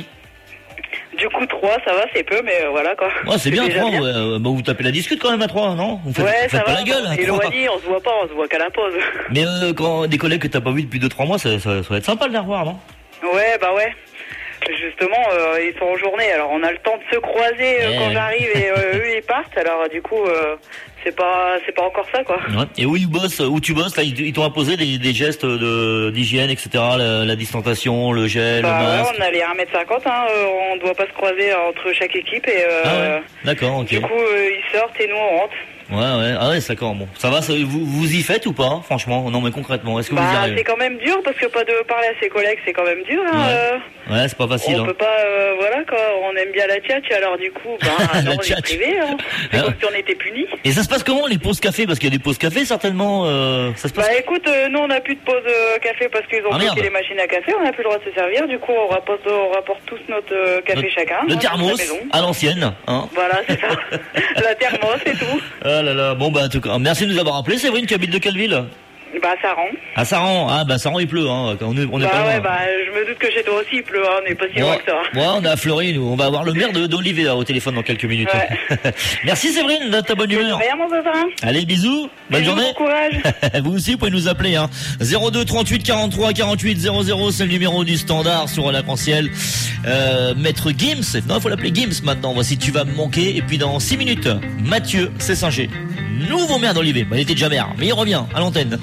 Du coup 3 ça va, c'est peu, mais voilà quoi. Ouais, c'est bien déjà 3. Ouais. Bah, vous tapez la discute quand même à 3, non? Vous faites, Ouais, vous faites ça pas va, la gueule à 3. éloigné, on se voit pas, on se voit qu'à la pause. Mais quand des collègues que t'as pas vu depuis 2-3 mois, ça va être sympa de les revoir, non? Ouais, bah ouais. Justement, ils sont en journée, alors on a le temps de se croiser quand ouais. j'arrive et eux ils partent, alors du coup c'est pas encore ça quoi. Ouais. Et où tu bosses, là, ils t'ont imposé des gestes d'hygiène, etc., la distanciation, le gel, Bah le ouais, masque. on a les 1m50, hein, on doit pas se croiser entre chaque équipe et Ah ouais. D'accord, ok. du coup ils sortent et nous on rentre. Ouais, ah ouais, c'est d'accord, bon. Ça va, vous y faites ou pas, franchement? Non, mais concrètement, est-ce que vous y Bah arrivez? c'est quand même dur parce que pas de parler à ses collègues c'est quand même dur. Hein, Ouais, c'est pas facile, on hein. peut pas, voilà quoi, on aime bien la tchatch alors du coup, bah non, on est privé, hein. C'est comme si on était punis. Et ça se passe comment, les pauses café? Parce qu'il y a des pauses café, certainement, ça se passe. Bah écoute, nous on n'a plus de pause café parce qu'ils ont Ah, merde. bloqué les machines à café, on n'a plus le droit de se servir, du coup on rapporte tous notre café chacun. Le hein, thermos, à la maison. à l'ancienne, hein. Voilà, c'est ça. La thermos et tout. Ah là là, bon bah en tout cas, merci de nous avoir appelé. Séverine, tu habites de quelle ville? Bah ça rend. À Saran. Ah bah Saran il pleut, hein. On est Bah pas ouais, loin. bah je me doute que chez toi aussi il pleut, hein, on n'est pas si loin que ça. Ouais, on est à Fleury, nous. On va avoir le maire d'Olivier là, au téléphone dans quelques minutes. Merci Séverine de ta bonne humeur. Rien mon papa. Allez, bisous. Bonne Bisous, journée. bon courage. Vous aussi, vous pouvez nous appeler, hein. 02 38 43 48 00, c'est le numéro du standard sur l'arc-en-ciel. Maître Gims. Non, il faut l'appeler Gims maintenant. Voici Tu vas me manquer. Et puis dans 6 minutes, Mathieu Cessinger. Nouveau maire d'Olivier. Bah, il était déjà maire, mais il revient à l'antenne.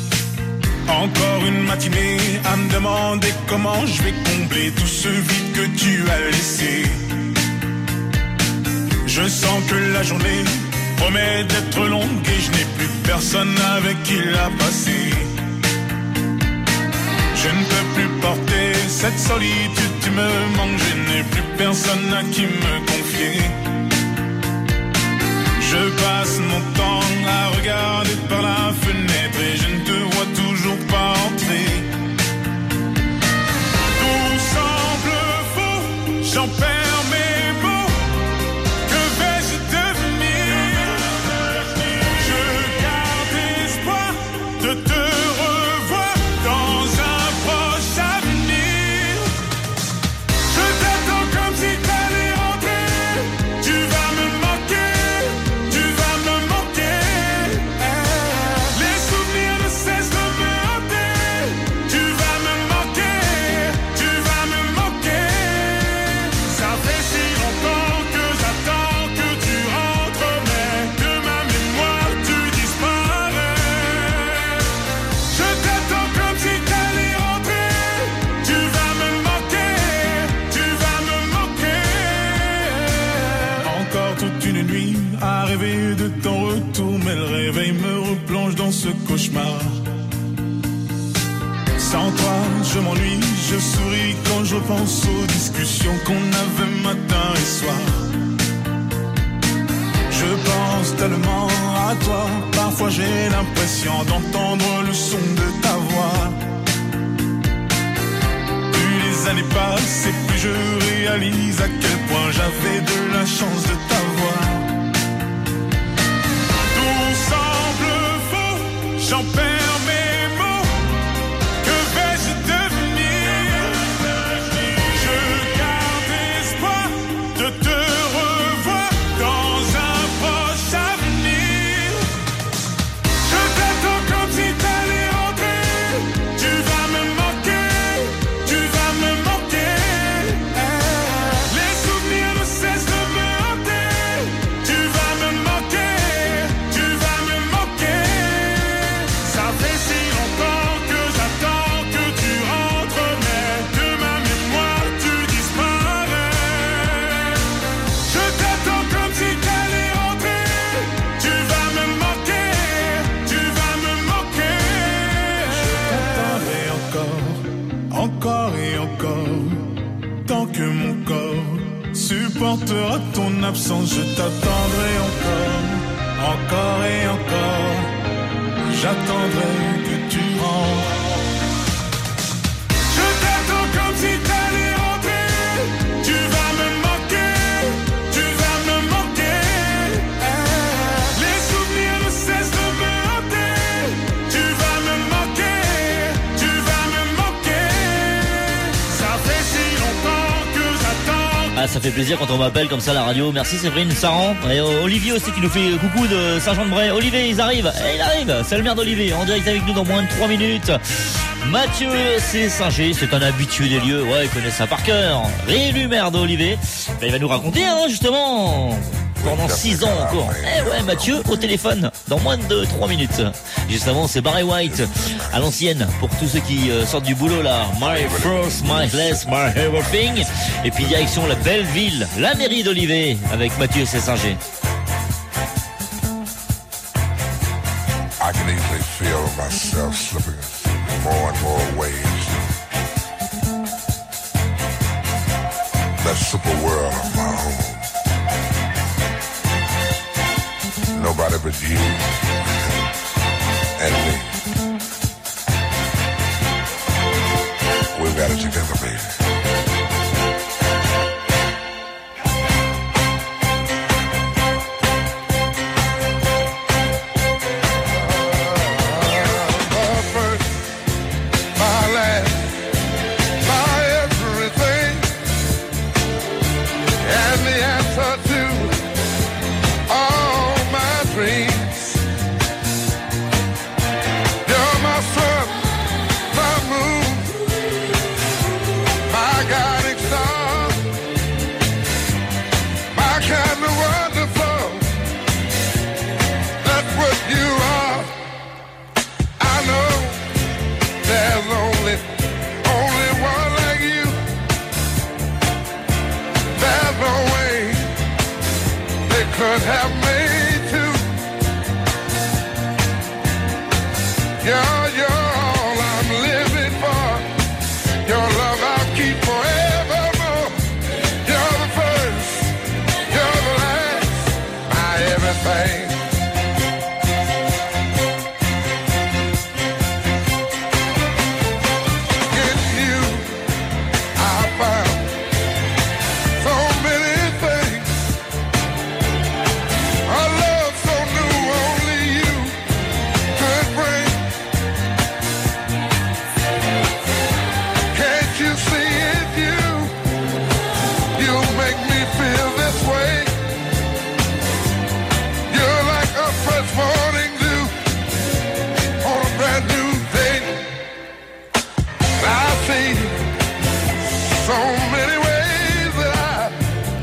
Encore une matinée à me demander comment je vais combler tout ce vide que tu as laissé. Je sens que la journée promet d'être longue et je n'ai plus personne avec qui la passer. Je ne peux plus porter cette solitude, tu me manques, je n'ai plus personne à qui me confier. Je passe mon temps à regarder par la fenêtre et je ne te vois toujours pas entrer. Tout semble faux, j'en perds mes mots. Que vais-je devenir? Je garde espoir de te revoir dans un proche avenir. Je t'attends comme si t'allais rentrer. Tu vas me manquer. Les souvenirs ne cessent de me hanter. Tu vas me manquer, tu vas me manquer. Ça fait si longtemps que j'attends que tu rentres, mais de ma mémoire tu disparais. Je t'attends comme si t'allais rentrer. Tu vas me manquer, tu vas me manquer. Encore toute une nuit à rêver de ton retour, mais le réveil me replonge dans ce cauchemar. Sans toi, je m'ennuie, je souris quand je repense aux discussions qu'on avait matin et soir. Je pense tellement à toi, parfois j'ai l'impression d'entendre le son de ta voix. Plus les années passent et plus je réalise à quel point j'avais de la chance de t'avoir. Tout semble faux, j'en perds mes mots. Que vais-je devenir? Je garde espoir de te revoir dans un proche avenir. Je t'attends comme si t'allais rentrer. Tu vas me manquer, supportera ton absence. Je t'attendrai encore et encore. J'attendrai que tu rentres. Je t'attends comme si t'allais rentrer. Tu vas me manquer, tu vas me manquer. Les souvenirs ne cessent de me hanter. Tu vas me manquer, tu vas me manquer. Ça fait si longtemps que j'attends. Ah, ça fait plaisir quand on m'appelle comme ça à la radio. Merci Séverine, ça rend. Et Olivier aussi qui nous fait coucou de Saint-Jean-de-Bray. Olivier, il arrive, c'est le maire d'Olivier, en direct avec nous dans moins de 3 minutes. Mathieu Cessinger, c'est un habitué des lieux, ouais, il connaît ça par cœur. Réélu maire d'Olivier, ben, il va nous raconter, justement, pendant 6 ans encore. Ouais, Mathieu au téléphone, dans moins de 3 minutes. Juste avant, c'est Barry White, à l'ancienne, pour tous ceux qui sortent du boulot là. My first, my last, my everything. Et puis direction la belle ville, la mairie d'Olivier, avec Mathieu Cessinger. I can easily feel myself slipping in more and more ways. That super world of my own. Nobody but you and me. We've got it together, baby. Could have made two. You're all I'm living for. Your love I'll keep forevermore. You're the first, you're the last, my everything. In you, I found so many things. A love so new, only you could bring. Can't you see it, you make me feel this way. You're like a fresh morning dew on a brand new day. I see so many ways that I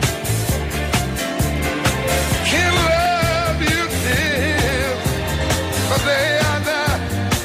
can love you till the day I die.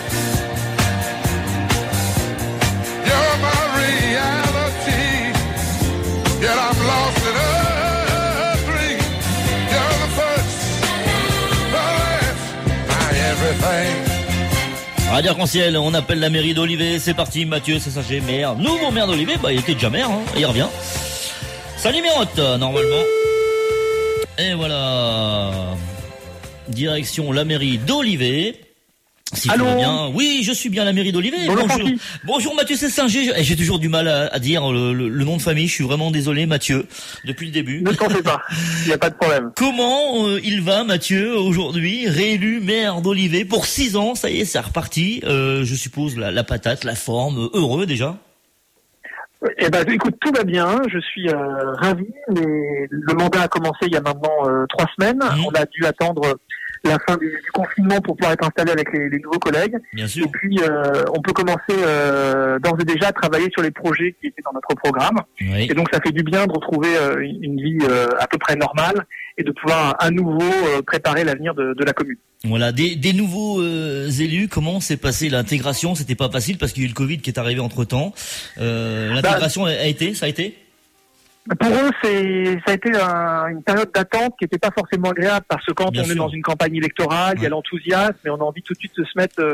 You're my reality, yet I'm lost in a dream. You're the first, the last, my everything. Radio Arc-en-Ciel, on appelle la mairie d'Olivier, c'est parti, Mathieu Cessinger, maire, nouveau maire d'Olivier, il était déjà maire, et il revient. Ça numérote, normalement. Et voilà. Direction la mairie d'Olivier. Si tu veux bien. Oui, je suis bien à la mairie d'Olivier. Bonjour. Bonjour Mathieu Cessinger. J'ai toujours du mal à dire le nom de famille. Je suis vraiment désolé, Mathieu, depuis le début. Ne t'en fais pas. Il n'y a pas de problème. Comment il va, Mathieu, aujourd'hui, réélu maire d'Olivier pour 6 ans. Ça y est, c'est reparti. Je suppose la patate, la forme, heureux déjà. Eh ben, écoute, tout va bien. Je suis ravi. Le mandat a commencé il y a maintenant 3 semaines. On a dû attendre la fin du confinement pour pouvoir être installé avec les nouveaux collègues. Bien sûr. Et puis, on peut commencer d'ores et déjà à travailler sur les projets qui étaient dans notre programme. Oui. Et donc, ça fait du bien de retrouver une vie à peu près normale et de pouvoir à nouveau préparer l'avenir de la commune. Voilà, des nouveaux élus, comment s'est passée l'intégration? C'était pas facile parce qu'il y a eu le Covid qui est arrivé entre-temps. L'intégration ça a été Pour eux, ça a été une période d'attente qui n'était pas forcément agréable parce que quand on est dans une campagne électorale, il y a l'enthousiasme et on a envie tout de suite de se mettre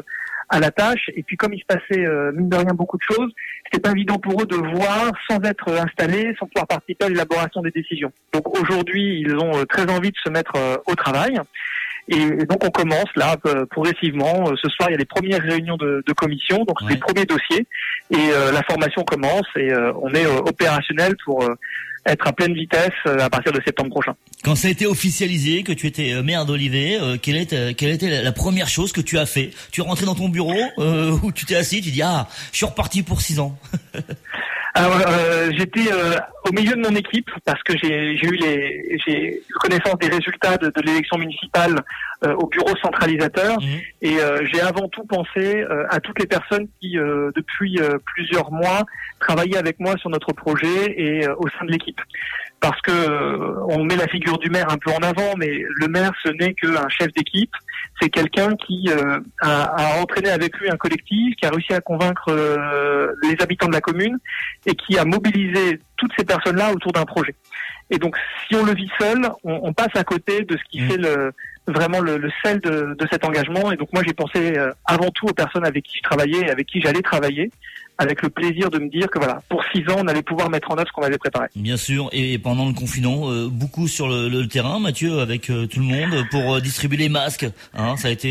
à la tâche. Et puis comme il se passait mine de rien beaucoup de choses, c'était pas évident pour eux de voir sans être installés, sans pouvoir participer à l'élaboration des décisions. Donc aujourd'hui, ils ont très envie de se mettre au travail. Et donc on commence là progressivement. Ce soir, il y a les premières réunions de commission, donc les premiers dossiers. Et la formation commence et on est opérationnel pour être à pleine vitesse à partir de septembre prochain. Quand ça a été officialisé que tu étais maire d'Olivet, quelle était la première chose que tu as fait? Tu es rentré dans ton bureau où tu t'es assis, tu dis je suis reparti pour 6 ans. Alors j'étais au milieu de mon équipe parce que j'ai eu connaissance des résultats de l'élection municipale au bureau centralisateur et j'ai avant tout pensé à toutes les personnes qui depuis plusieurs mois travaillaient avec moi sur notre projet et au sein de l'équipe. Parce que on met la figure du maire un peu en avant, mais le maire ce n'est qu'un chef d'équipe. C'est quelqu'un qui a entraîné avec lui un collectif, qui a réussi à convaincre les habitants de la commune et qui a mobilisé toutes ces personnes-là autour d'un projet. Et donc, si on le vit seul, on passe à côté de ce qui fait vraiment le sel de cet engagement. Et donc, moi, j'ai pensé avant tout aux personnes avec qui je travaillais et avec qui j'allais travailler, avec le plaisir de me dire que voilà, pour 6 ans, on allait pouvoir mettre en œuvre ce qu'on avait préparé. Bien sûr, et pendant le confinement, beaucoup sur le terrain, Mathieu, avec tout le monde, pour distribuer les masques. Ça a été...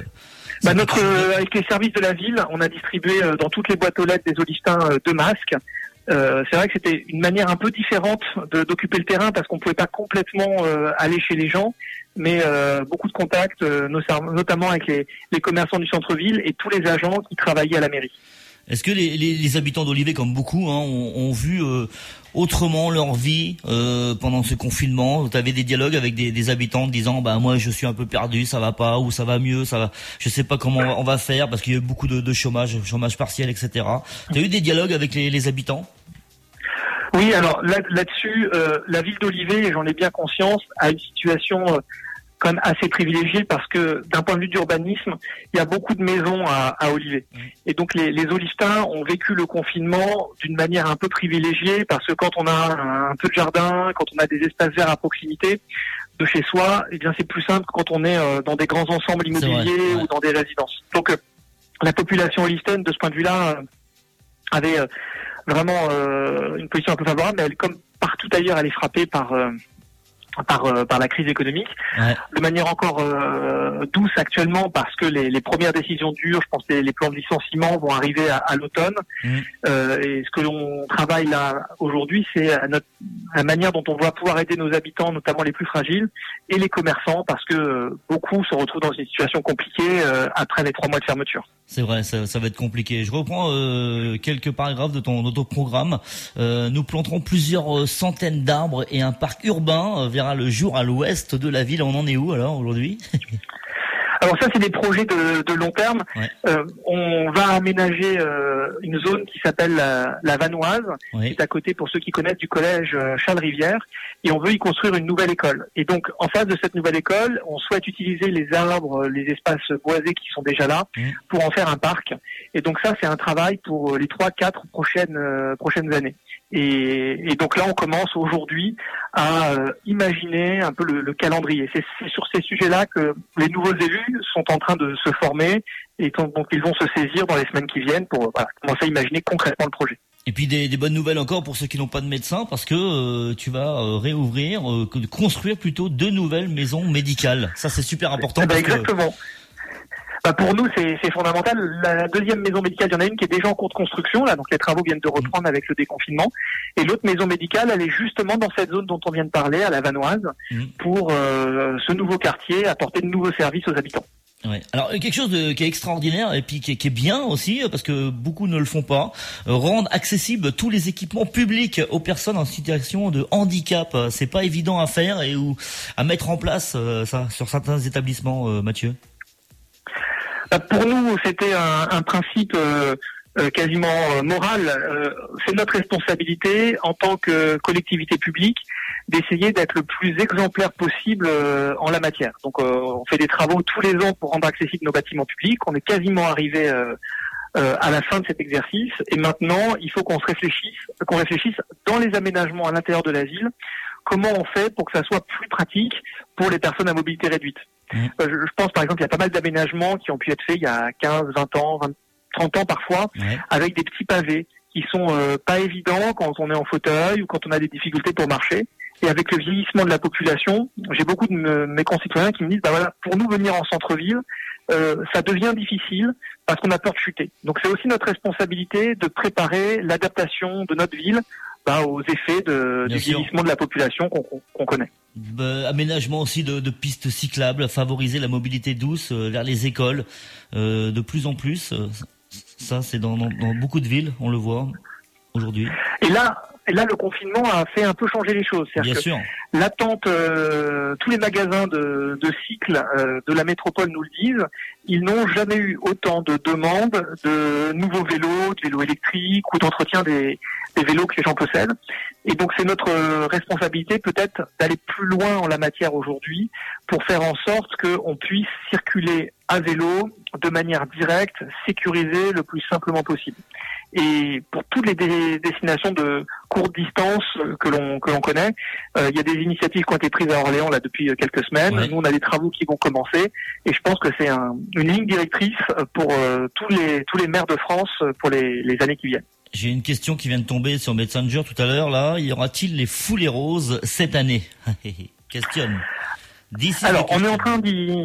avec les services de la ville, on a distribué dans toutes les boîtes aux lettres des Olistins 2 masques. C'est vrai que c'était une manière un peu différente d'occuper le terrain parce qu'on pouvait pas complètement aller chez les gens, mais beaucoup de contacts, notamment avec les commerçants du centre-ville et tous les agents qui travaillaient à la mairie. Est-ce que les habitants d'Olivet, comme beaucoup, ont vu autrement leur vie pendant ce confinement? Tu avais des dialogues avec des habitants disant moi je suis un peu perdu, ça va pas, ou ça va mieux, je sais pas comment on va faire parce qu'il y a eu beaucoup de chômage partiel, etc. Tu as eu des dialogues avec les habitants? Oui, alors là-dessus, la ville d'Olivet, et j'en ai bien conscience, a une situation quand même assez privilégiée parce que d'un point de vue d'urbanisme, il y a beaucoup de maisons à Olivet. Et donc les Olistins ont vécu le confinement d'une manière un peu privilégiée parce que quand on a un peu de jardin, quand on a des espaces verts à proximité de chez soi, eh bien c'est plus simple que quand on est dans des grands ensembles immobiliers ou dans des résidences. Donc la population olistaine, de ce point de vue-là, avait vraiment une position un peu favorable, mais elle, comme partout ailleurs, elle est frappée par la crise économique, de manière encore douce actuellement parce que les premières décisions dures, je pense que les plans de licenciement vont arriver à l'automne. Et ce que l'on travaille là aujourd'hui, c'est la manière dont on va pouvoir aider nos habitants, notamment les plus fragiles, et les commerçants, parce que beaucoup se retrouvent dans une situation compliquée après les 3 mois de fermeture. C'est vrai, ça va être compliqué. Je reprends quelques paragraphes de ton programme. Nous planterons plusieurs centaines d'arbres et un parc urbain verra le jour à l'ouest de la ville. On en est où alors aujourd'hui? Alors ça, c'est des projets de long terme. On va aménager une zone qui s'appelle la Vanoise, qui est à côté, pour ceux qui connaissent, du collège Charles Rivière, et on veut y construire une nouvelle école. Et donc, en face de cette nouvelle école, on souhaite utiliser les arbres, les espaces boisés qui sont déjà là, pour en faire un parc. Et donc ça, c'est un travail pour les 3-4 prochaines années. Et donc là, on commence aujourd'hui à imaginer un peu le calendrier. C'est sur ces sujets-là que les nouveaux élus sont en train de se former et donc ils vont se saisir dans les semaines qui viennent pour commencer à imaginer concrètement le projet. Et puis des bonnes nouvelles encore pour ceux qui n'ont pas de médecin, parce que tu vas réouvrir, construire plutôt 2 nouvelles maisons médicales. Ça, c'est super important. Exactement. Pour nous, c'est fondamental. La deuxième maison médicale, il y en a une qui est déjà en cours de construction, là, donc les travaux viennent de reprendre avec le déconfinement. Et l'autre maison médicale, elle est justement dans cette zone dont on vient de parler, à la Vanoise, pour ce nouveau quartier, apporter de nouveaux services aux habitants. Ouais. Alors quelque chose qui est extraordinaire et puis qui est bien aussi, parce que beaucoup ne le font pas, rendre accessibles tous les équipements publics aux personnes en situation de handicap. C'est pas évident à faire et ou à mettre en place ça sur certains établissements, Mathieu. Pour nous, c'était un principe quasiment moral. C'est notre responsabilité en tant que collectivité publique d'essayer d'être le plus exemplaire possible en la matière. Donc on fait des travaux tous les ans pour rendre accessibles nos bâtiments publics. On est quasiment arrivé à la fin de cet exercice. Et maintenant, il faut qu'on réfléchisse dans les aménagements à l'intérieur de la ville, comment on fait pour que ça soit plus pratique pour les personnes à mobilité réduite. Je pense par exemple, il y a pas mal d'aménagements qui ont pu être faits il y a 15, 20 ans, 30 ans parfois, avec des petits pavés qui sont pas évidents quand on est en fauteuil ou quand on a des difficultés pour marcher. Et avec le vieillissement de la population, j'ai beaucoup de mes concitoyens qui me disent, pour nous venir en centre-ville, ça devient difficile parce qu'on a peur de chuter. Donc c'est aussi notre responsabilité de préparer l'adaptation de notre ville aux effets du vieillissement de la population qu'on connaît. Aménagement aussi de pistes cyclables, favoriser la mobilité douce vers les écoles de plus en plus. Ça, c'est dans beaucoup de villes, on le voit aujourd'hui. Et là, le confinement a fait un peu changer les choses. Bien sûr. L'attente, tous les magasins de cycles de la métropole nous le disent, ils n'ont jamais eu autant de demandes de nouveaux vélos, de vélos électriques ou d'entretien des vélos que les gens possèdent. Et donc c'est notre responsabilité peut-être d'aller plus loin en la matière aujourd'hui pour faire en sorte qu'on puisse circuler à vélo de manière directe, sécurisée, le plus simplement possible. Et pour toutes les destinations de courte distance que l'on connaît, il y a des initiatives qui ont été prises à Orléans là depuis quelques semaines. Nous, on a des travaux qui vont commencer, et je pense que c'est une ligne directrice pour tous les maires de France pour les années qui viennent. J'ai une question qui vient de tomber sur Messenger tout à l'heure. Là, y aura-t-il les foulées roses cette année? Questionne. Alors, on est en train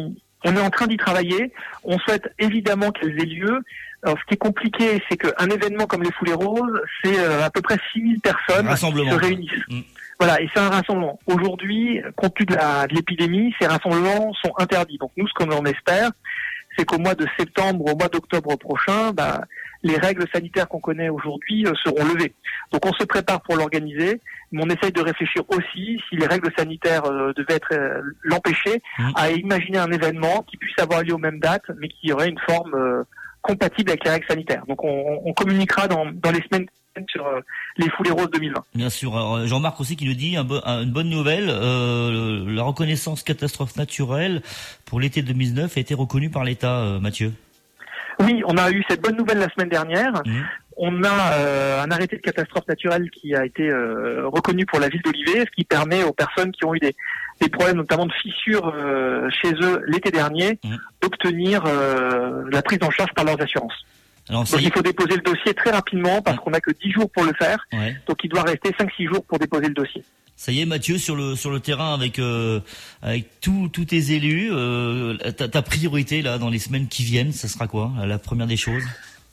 d'y travailler. On souhaite évidemment qu'elles aient lieu. Alors, ce qui est compliqué, c'est qu'un événement comme les Foulées Roses, c'est à peu près 6000 personnes qui se réunissent. Voilà, et c'est un rassemblement. Aujourd'hui, compte tenu de l'épidémie, ces rassemblements sont interdits. Donc nous, ce qu'on en espère, c'est qu'au mois de septembre, au mois d'octobre prochain, les règles sanitaires qu'on connaît aujourd'hui seront levées. Donc on se prépare pour l'organiser, mais on essaye de réfléchir aussi, si les règles sanitaires devaient l'empêcher, à imaginer un événement qui puisse avoir lieu aux mêmes dates, mais qui aurait une forme compatible avec les règles sanitaires. Donc on communiquera dans les semaines sur les Foulées Roses 2020. Bien sûr. Alors, Jean-Marc aussi qui nous dit une bonne nouvelle, la reconnaissance catastrophe naturelle pour l'été 2019 a été reconnue par l'État, Mathieu. Oui, on a eu cette bonne nouvelle la semaine dernière. On a un arrêté de catastrophe naturelle qui a été reconnu pour la ville d'Olivet, ce qui permet aux personnes qui ont eu des problèmes, notamment de fissures chez eux l'été dernier, d'obtenir la prise en charge par leurs assurances. Alors, donc il faut déposer le dossier très rapidement parce qu'on n'a que 10 jours pour le faire. Donc il doit rester 5-6 jours pour déposer le dossier. Ça y est, Mathieu, sur le terrain avec tous tes élus, ta priorité là dans les semaines qui viennent, ça sera quoi, la première des choses?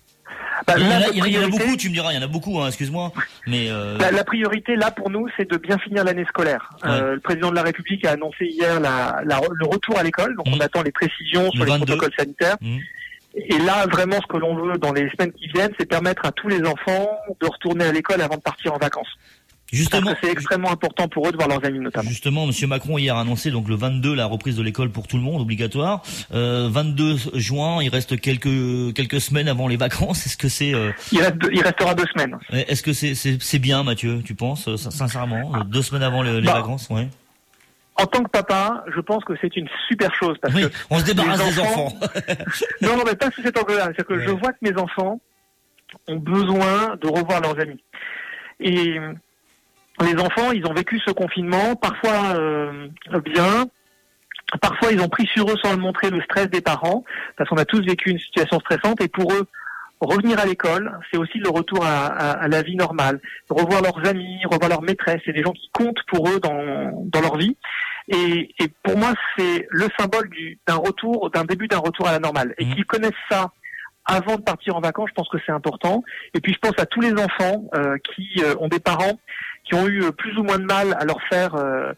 Il y en a beaucoup, tu me diras, il y en a beaucoup, excuse-moi. Mais la priorité là pour nous, c'est de bien finir l'année scolaire. Le président de la République a annoncé hier le retour à l'école, donc on attend les précisions sur les protocoles sanitaires. Et là, vraiment, ce que l'on veut dans les semaines qui viennent, c'est permettre à tous les enfants de retourner à l'école avant de partir en vacances. Justement, parce que c'est extrêmement important pour eux de voir leurs amis notamment. Justement, Monsieur Macron hier a annoncé donc le 22 la reprise de l'école pour tout le monde, obligatoire. 22 juin, il reste quelques semaines avant les vacances. Est-ce que c'est il restera 2 semaines. Est-ce que c'est bien, Mathieu, tu penses sincèrement, 2 semains avant les vacances, ouais. En tant que papa, je pense que c'est une super chose parce que on se débarrasse des enfants. non, mais pas sous cet angle-là. C'est que je vois que mes enfants ont besoin de revoir leurs amis. Et les enfants, ils ont vécu ce confinement, parfois bien, parfois ils ont pris sur eux sans le montrer le stress des parents, parce qu'on a tous vécu une situation stressante, et pour eux, revenir à l'école, c'est aussi le retour à la vie normale. Revoir leurs amis, revoir leurs maîtresses, c'est des gens qui comptent pour eux dans leur vie. Et pour moi, c'est le symbole d'un début d'un retour à la normale. Et qu'ils connaissent ça avant de partir en vacances, je pense que c'est important. Et puis je pense à tous les enfants qui ont des parents qui ont eu plus ou moins de mal à leur faire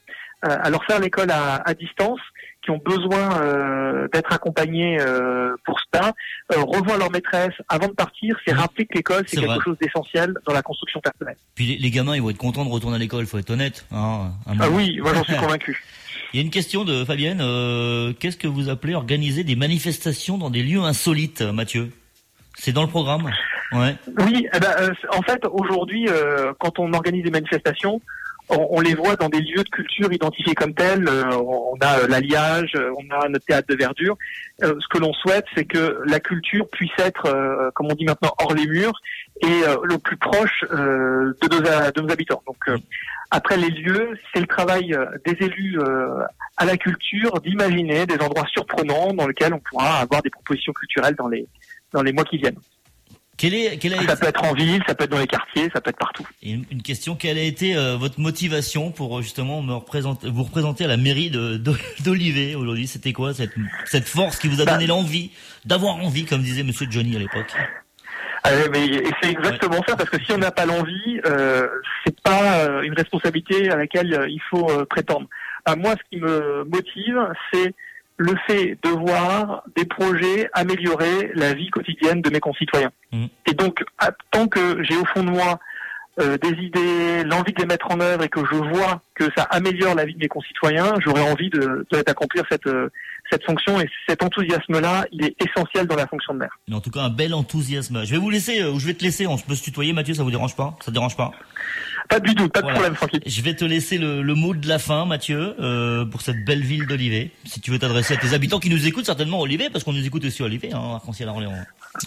l'école à distance, qui ont besoin d'être accompagnés pour cela. Revoir leur maîtresse avant de partir, c'est rappeler que l'école, c'est quelque chose d'essentiel dans la construction personnelle. Puis les gamins, ils vont être contents de retourner à l'école, faut être honnête. Oui, moi j'en suis convaincu. Il y a une question de Fabienne. Qu'est-ce que vous appelez organiser des manifestations dans des lieux insolites, Mathieu? C'est dans le programme? Ouais. Oui, en fait, aujourd'hui, quand on organise des manifestations, on les voit dans des lieux de culture identifiés comme tels. On a l'Alliage, on a notre théâtre de verdure. Ce que l'on souhaite, c'est que la culture puisse être, comme on dit maintenant, hors les murs, et le plus proche de nos habitants. Donc après les lieux, c'est le travail des élus à la culture d'imaginer des endroits surprenants dans lesquels on pourra avoir des propositions culturelles dans les mois qui viennent. Ça peut être en ville, ça peut être dans les quartiers, ça peut être partout. Et une question, quelle a été votre motivation pour justement vous représenter à la mairie d'Olivet aujourd'hui? C'était quoi cette force qui vous a donné l'envie, d'avoir envie, comme disait Monsieur Johnny à l'époque? Et c'est exactement ça, parce que si on n'a pas l'envie, c'est pas une responsabilité à laquelle il faut prétendre. Moi, ce qui me motive, c'est le fait de voir des projets améliorer la vie quotidienne de mes concitoyens. Et donc, tant que j'ai au fond de moi des idées, l'envie de les mettre en œuvre et que je vois que ça améliore la vie de mes concitoyens, j'aurais envie d'accomplir cette fonction, et cet enthousiasme-là, il est essentiel dans la fonction de maire. Mais en tout cas, un bel enthousiasme. Je vais vous laisser, ou je vais te laisser, on peut se tutoyer, Mathieu, ça vous dérange pas? Ça te dérange pas? Pas du tout, pas de problème, Francky. Je vais te laisser le mot de la fin, Mathieu, pour cette belle ville d'Olivet. Si tu veux t'adresser à tes habitants qui nous écoutent certainement à Olivet, parce qu'on nous écoute aussi à Olivet, hein, Arc-en-Ciel à Orléans.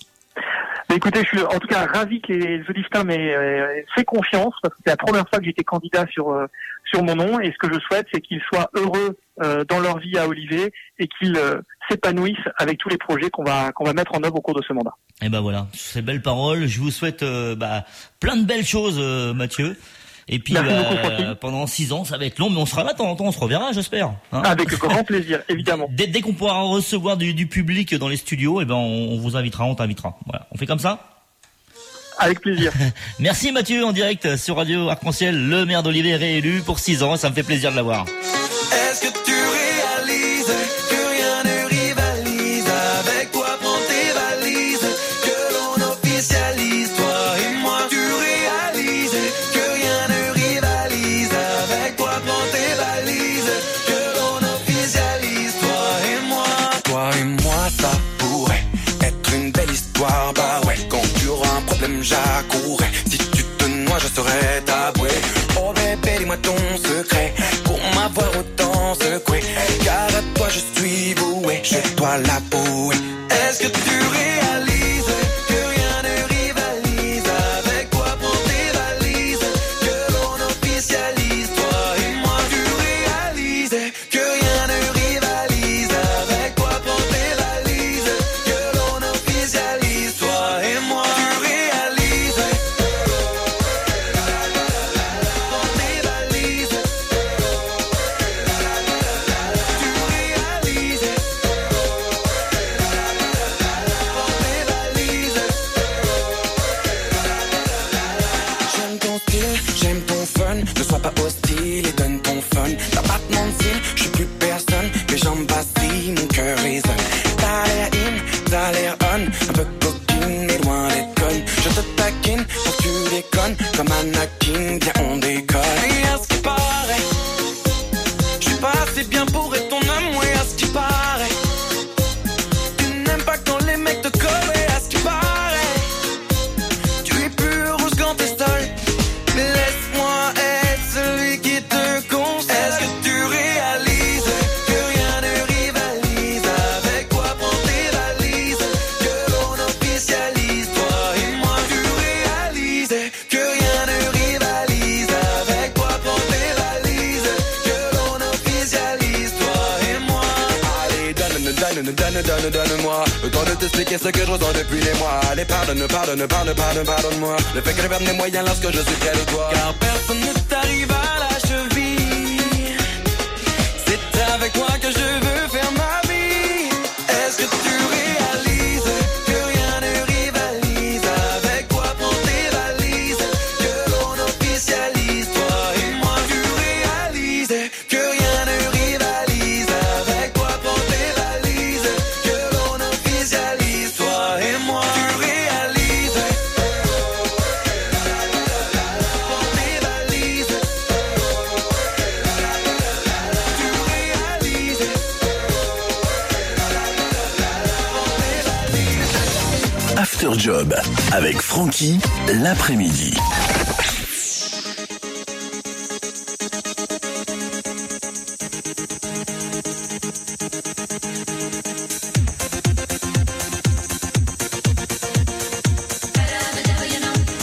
Écoutez, je suis en tout cas ravi que les Olivetains m'aient fait confiance, parce que c'est la première fois que j'étais candidat sur mon nom, et ce que je souhaite, c'est qu'ils soient heureux dans leur vie à Olivet et qu'ils s'épanouissent avec tous les projets qu'on va mettre en œuvre au cours de ce mandat. Et ben voilà, ces belles paroles. Je vous souhaite plein de belles choses, Mathieu. Et puis pendant 6 ans, ça va être long, mais on sera là de temps en temps, on se reverra, j'espère. Hein, avec grand plaisir, évidemment. Dès qu'on pourra recevoir du public dans les studios, on vous invitera, on t'invitera. Voilà, on fait comme ça? Avec plaisir. Merci Mathieu, en direct sur Radio Arc-en-Ciel, le maire d'Olivet réélu pour 6 ans, ça me fait plaisir de l'avoir. Est-ce que tu réalises que rien ne rivalise avec toi? Prends tes valises, que l'on officialise toi et moi. Tu réalises que rien ne rivalise avec toi. Prends tes valises, que l'on officialise toi et moi. Toi et moi, ça pourrait être une belle histoire. Bah ouais, quand tu auras un problème, j'accourrai. Si tu te noies, je serai ta bouée. Oh bébé, dis-moi ton secret pour m'avoir autant secoué. Car à toi je suis voué, je dois l'avouer. Est-ce que tu réalises que rien ne rivalise avec toi? Prends tes valises, que l'on officialise toi et moi. Tu réalises que rien ne rivalise avec toi? Prends tes valises, que l'on officialise toi et moi. Tu réalises, prends tes valises, J'aime ton style, j'aime ton fun. Ne sois pas hostile et donne ton fun. T'as pas de mentir, je suis plus personne. Mes jambes vacillent, mon cœur résonne. T'as l'air in, t'as l'air on. Un peu coquine et loin d'être conne. Je te taquine pour que tu déconnes. Comme Anakin, viens on décolle. et à ce qui paraît, je suis pas assez bien pour être ton homme. Ouais, à ce qui paraît, tu n'aimes pas quand les mecs te collent. Ouais, à ce qui paraît, tu es plus heureuse quand t'es seule. Mais laisse-moi être celui qui te console. Est-ce que tu réalises que rien ne rivalise avec toi? Prends tes valises, que l'on officialise toi et moi. Tu réalises que rien ne rivalise avec toi? Prends tes valises, que l'on officialise toi et moi. Allez, donne-moi le temps de t'expliquer ce que je ressens depuis des mois. Allez, pardonne-moi. Le fait que je perde mes moyens lorsque je suis près de toi. Car personne ne t'arrive à la cheville. C'est avec toi que je veux faire ma vie. Est-ce que tu réalises que rien ne rivalise avec toi? Prends tes valises, que l'on officialise toi et moi. Tu réalises que rien ne rivalise avec toi? Prends tes valises, que l'on officialise toi et moi. Tu réalises, prends tes valises, tu réalises, After Job avec Francky l'après-midi. You know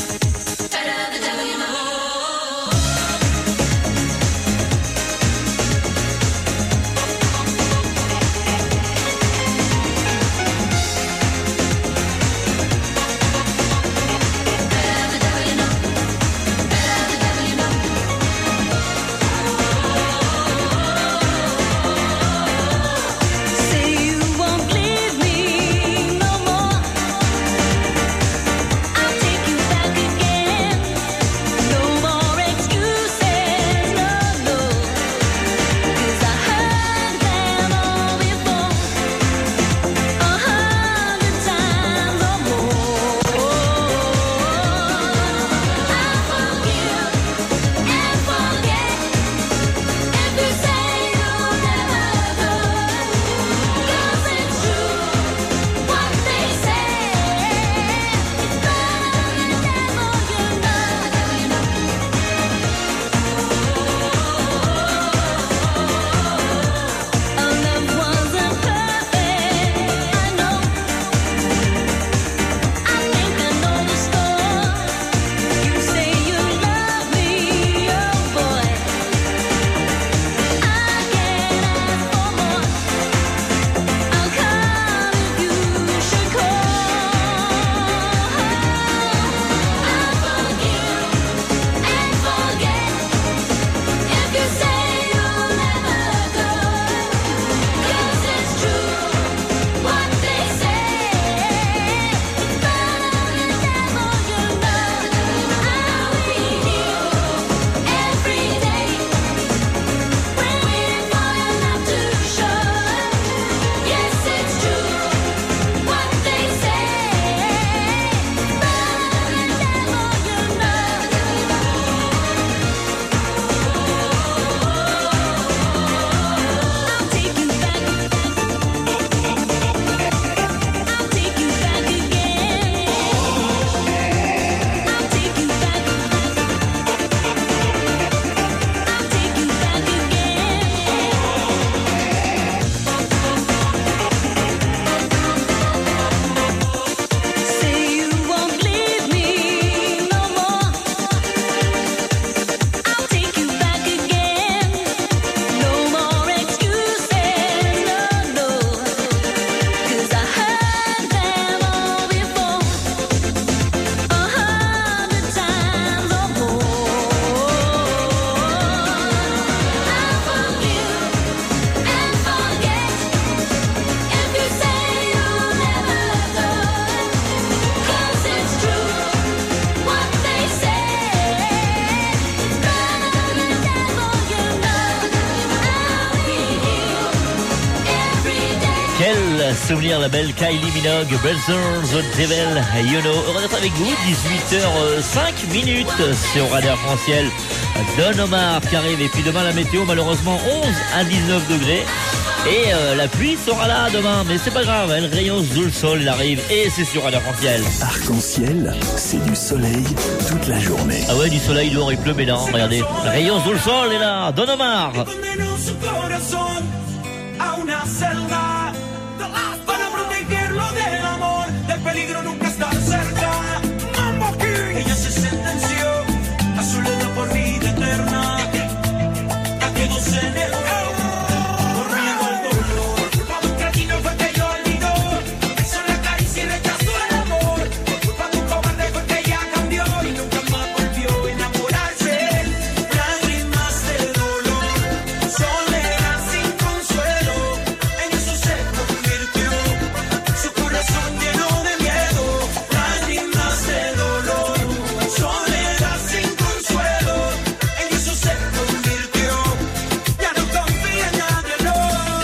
souvenir la belle Kylie Minogue, Brothers the Devil, you know. Heureux d'être avec vous, 18h05 sur Radio Arc-en-Ciel. Don Omar qui arrive, et puis demain la météo malheureusement 11 à 19 degrés. Et la pluie sera là demain, mais c'est pas grave, elle rayonne sous le sol, elle arrive, et c'est sur Radio Arc-en-Ciel. Arc-en-Ciel, c'est du soleil toute la journée. Ah ouais, du soleil dehors, il pleut, mais non, regardez, rayon sous le sol est là, Don Omar. Condenó su corazón a una celda para protegerlo del amor, del peligro nunca estar cerca. Mambo King. Ella se sentenció a soledad por vida eterna, a que no se negó por miedo al dolor. Por culpa de un cretino fue que ella olvidó, besó la caricia y rechazó el amor. Por culpa de un cobarde fue que ella cambió y nunca más volvió a enamorarse. Lágrimas de dolor, soledad sin consuelo, en eso se convirtió su corazón lleno de miedo. Lágrimas de dolor, soledad sin consuelo, en eso se convirtió. Ya no confía en nadie, no,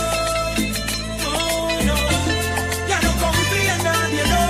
no, ya no confía en nadie, no.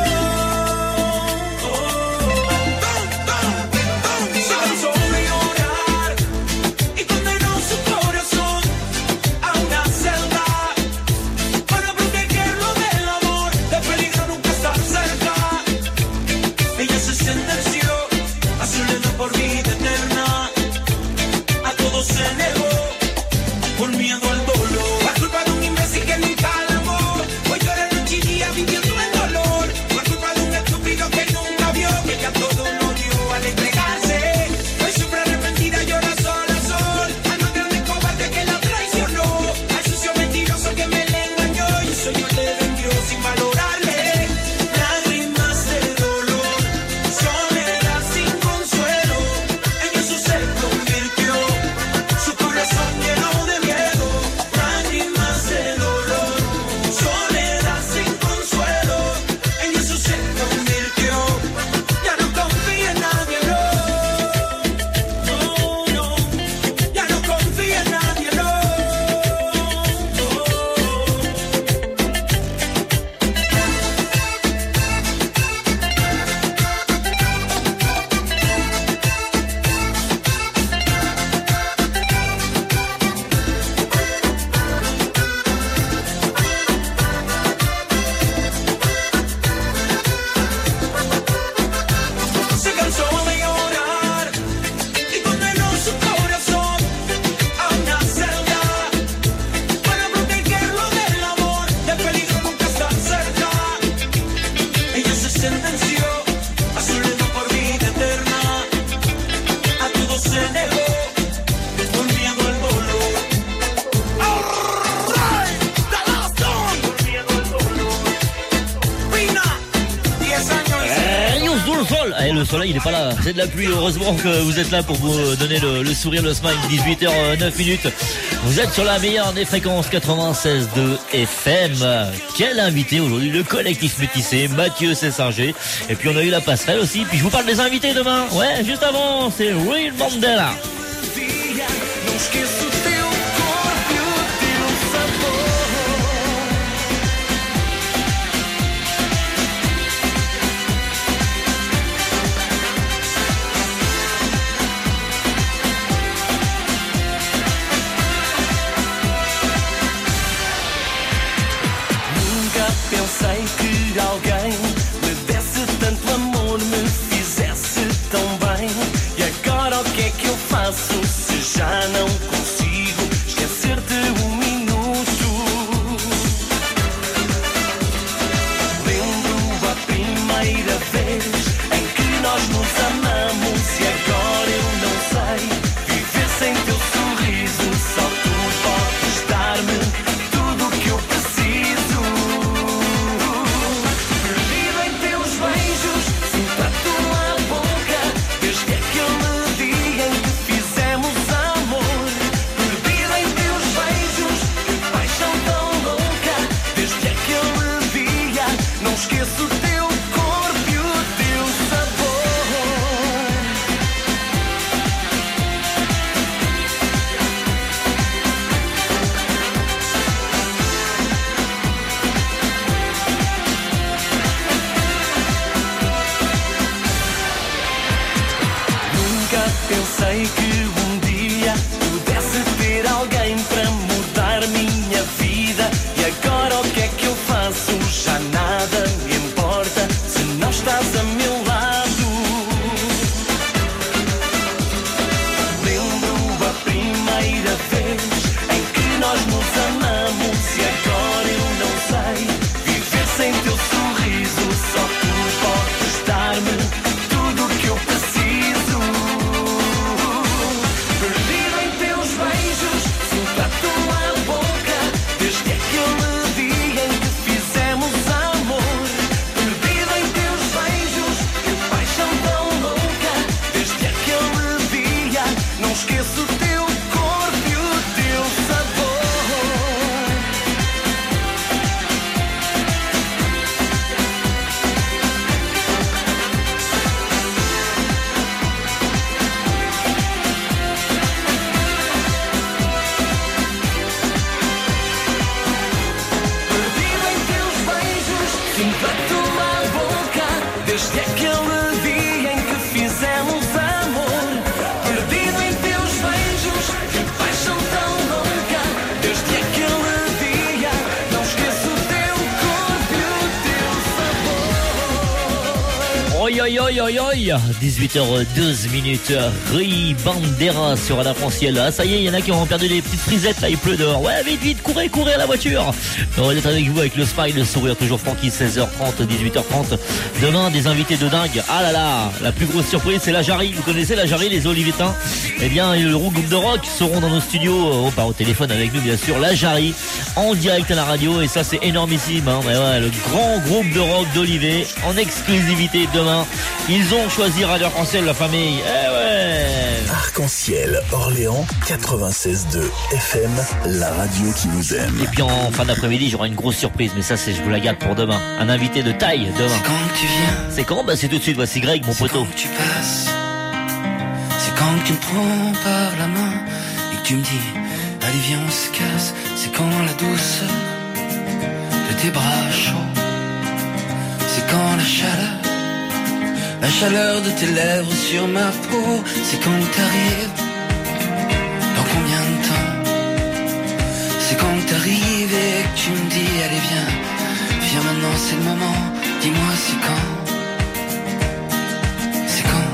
Se cansó de llorar y condenó su corazón a una celda para protegerlo del amor, del peligro nunca estar cerca. Ella se sentenció a soledad por vida eterna, a todo se negó por miedo al dolor. Por culpa de un imbécil que nunca la amó, hoy llora noche y día viviendo el dolor. Por culpa de un estúpido que nunca vio que ya todo lo dio al entregarse. Hoy sufre arrepentida, llora sola, sol. Al más grande cobarde que la traicionó, al sucio mentiroso que me le engañó y eso yo le vendió sin valorarle. Lágrimas de dolor, soledad sin consuelo, en eso se convirtió su corazón lleno de miedo. Lágrimas de dolor, soledad sin consuelo, en eso se convirtió. Ya no confía en nadie, no, no, ya no confía en nadie, no. Se cansó de llorar y condenó su corazón a una celda para protegerlo del amor, del peligro nunca estar cerca. Ella se sentenció a soledad por vida eterna, a todo se negó por miedo al dolor. Alright, the last one. Por miedo al dolor. Pina, 10 años. Rayon sous le sol. Eh, le soleil il est pas là, c'est de la pluie. Heureusement que vous êtes là pour vous donner le sourire, le smile. 18h09. Vous êtes sur la meilleure des fréquences 96.2 FM. Quel invité aujourd'hui, le collectif métissé, Mathieu Cessinger. Et puis on a eu la passerelle aussi. Puis je vous parle des invités demain. Ouais, juste avant, c'est Will Mandela. Não esqueço teu corpo e o teu sabor. Nunca pensei que alguém me desse tanto amor, me fizesse tão bem. E agora o que é que eu faço se já não consigo esquecer-te um minuto? Lembro a primeira vez em que nós nos amamos e agora eu não sei viver sem teu sorriso. Só tu podes dar-me tudo o que eu preciso. Perdido em teus beijos, sinto a tua boca desde aquele dia em que fizemos amor. Perdido em teus beijos, que paixão tão louca. Desde aquele dia não esqueço o teu corpo e o teu pensei que dia pudesse ter alguém para mudar minha vida. E agora o que é que eu faço? Já nada me importa se não estás a meu lado. Lembro a primeira vez em que nós nos amamos e agora eu não sei viver sem teu sorriso. Só tu podes dar-me tudo o que eu preciso. Perdido em teus beijos, sinto a tua boca desde aquele dia em que fizemos amor. Perdido em teus beijos, que paixão tão louca. Desde aquele dia não esqueço o teu corpo e o teu sabor. Perdido em teus beijos, sinto a tua boca desde aquele dia em que fizemos amor. Perdido em teus beijos, que paixão tão louca. Desde aquele dia não esqueço o teu corpo e o teu sabor. Oi, oi, oi, oi, oi. 18h12, Rui Bandera sur Radar Franciel. Ah, ça y est, il y en a qui ont perdu des petites frisettes, là, il pleut dehors. Ouais, vite, vite, courez, courez à la voiture. On va être avec vous avec le smile, le sourire, toujours Francky, 16h30, 18h30. Demain, des invités de dingue. Ah là là, la plus grosse surprise, c'est la Jarry. Vous connaissez la Jarry, les Olivetins? Eh bien, le groupe de rock seront dans nos studios, au téléphone avec nous, bien sûr. La Jarry, en direct à la radio, et ça, c'est énormissime, hein. Ouais, ouais, le grand groupe de rock d'Olivet, en exclusivité demain. Ils ont choisi Radio Franciel, la famille. Eh ouais. Arc-en-ciel, Orléans, 96.2 FM, la radio qui vous aime. Et puis en fin d'après-midi, j'aurai une grosse surprise, mais ça, c'est je vous la garde pour demain. Un invité de taille demain. C'est quand que tu viens. C'est quand? Bah, c'est tout de suite. Voici Greg, mon poteau. Tu passes. C'est quand que tu me prends par la main et que tu me dis allez viens on se casse. C'est quand la douceur de tes bras chauds. C'est quand la chaleur de tes lèvres sur ma peau. C'est quand t'arrives. Dans combien de temps? C'est quand t'arrives et que tu me dis allez viens. Viens maintenant c'est le moment. Dis-moi c'est quand. C'est quand.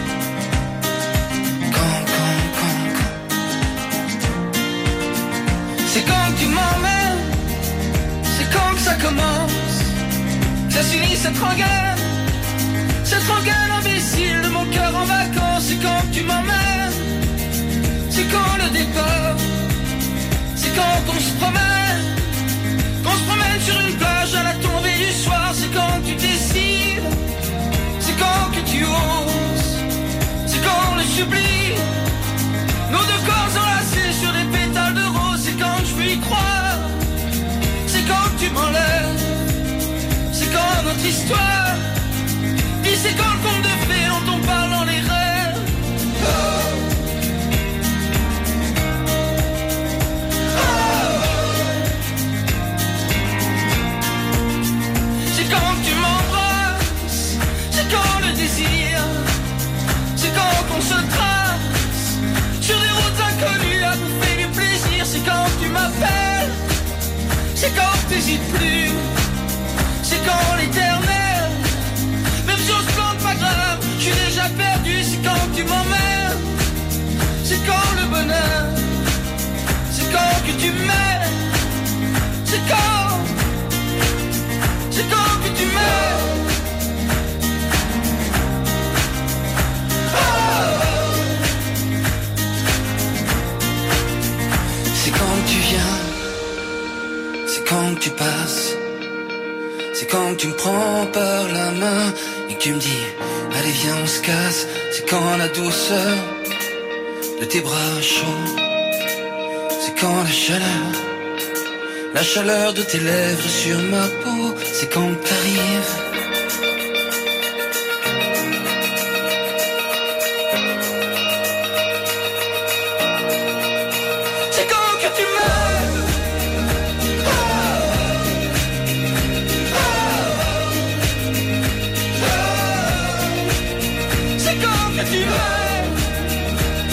C'est quand que tu m'emmènes. C'est quand que ça commence. Que ça s'unit cette rengaine. Cette rengaine imbécile de mon cœur en vacances. C'est quand que tu m'emmènes. C'est quand le départ. C'est quand qu'on se promène. Qu'on se promène sur une plage à la tombée du soir. C'est quand que tu décides. C'est quand que tu oses. C'est quand on le sublit. Nos deux corps enlacés sur des pétales de rose. C'est quand je peux y croire. C'est quand tu m'enlèves. C'est quand notre histoire. Dis c'est quand le conte de fées dont on parle dans les rêves. Oh. C'est quand tu m'embrasses. C'est quand le désir. C'est quand qu'on se trace sur des routes inconnues à bouffer du plaisir. C'est quand tu m'appelles. C'est quand t'hésites plus. C'est quand l'éternel. Même si on se plante pas grave, je suis déjà perdu. C'est quand tu m'emmènes. C'est quand le bonheur. C'est quand que tu m'aimes. C'est quand. C'est quand que tu m'aimes. C'est quand tu viens, c'est quand tu passes, c'est quand tu me prends par la main et que tu me dis allez viens on se casse. C'est quand la douceur de tes bras chauds. C'est quand la chaleur de tes lèvres sur ma peau. C'est quand t'arrives. C'est quand que tu m'aimes. C'est quand que tu m'aimes.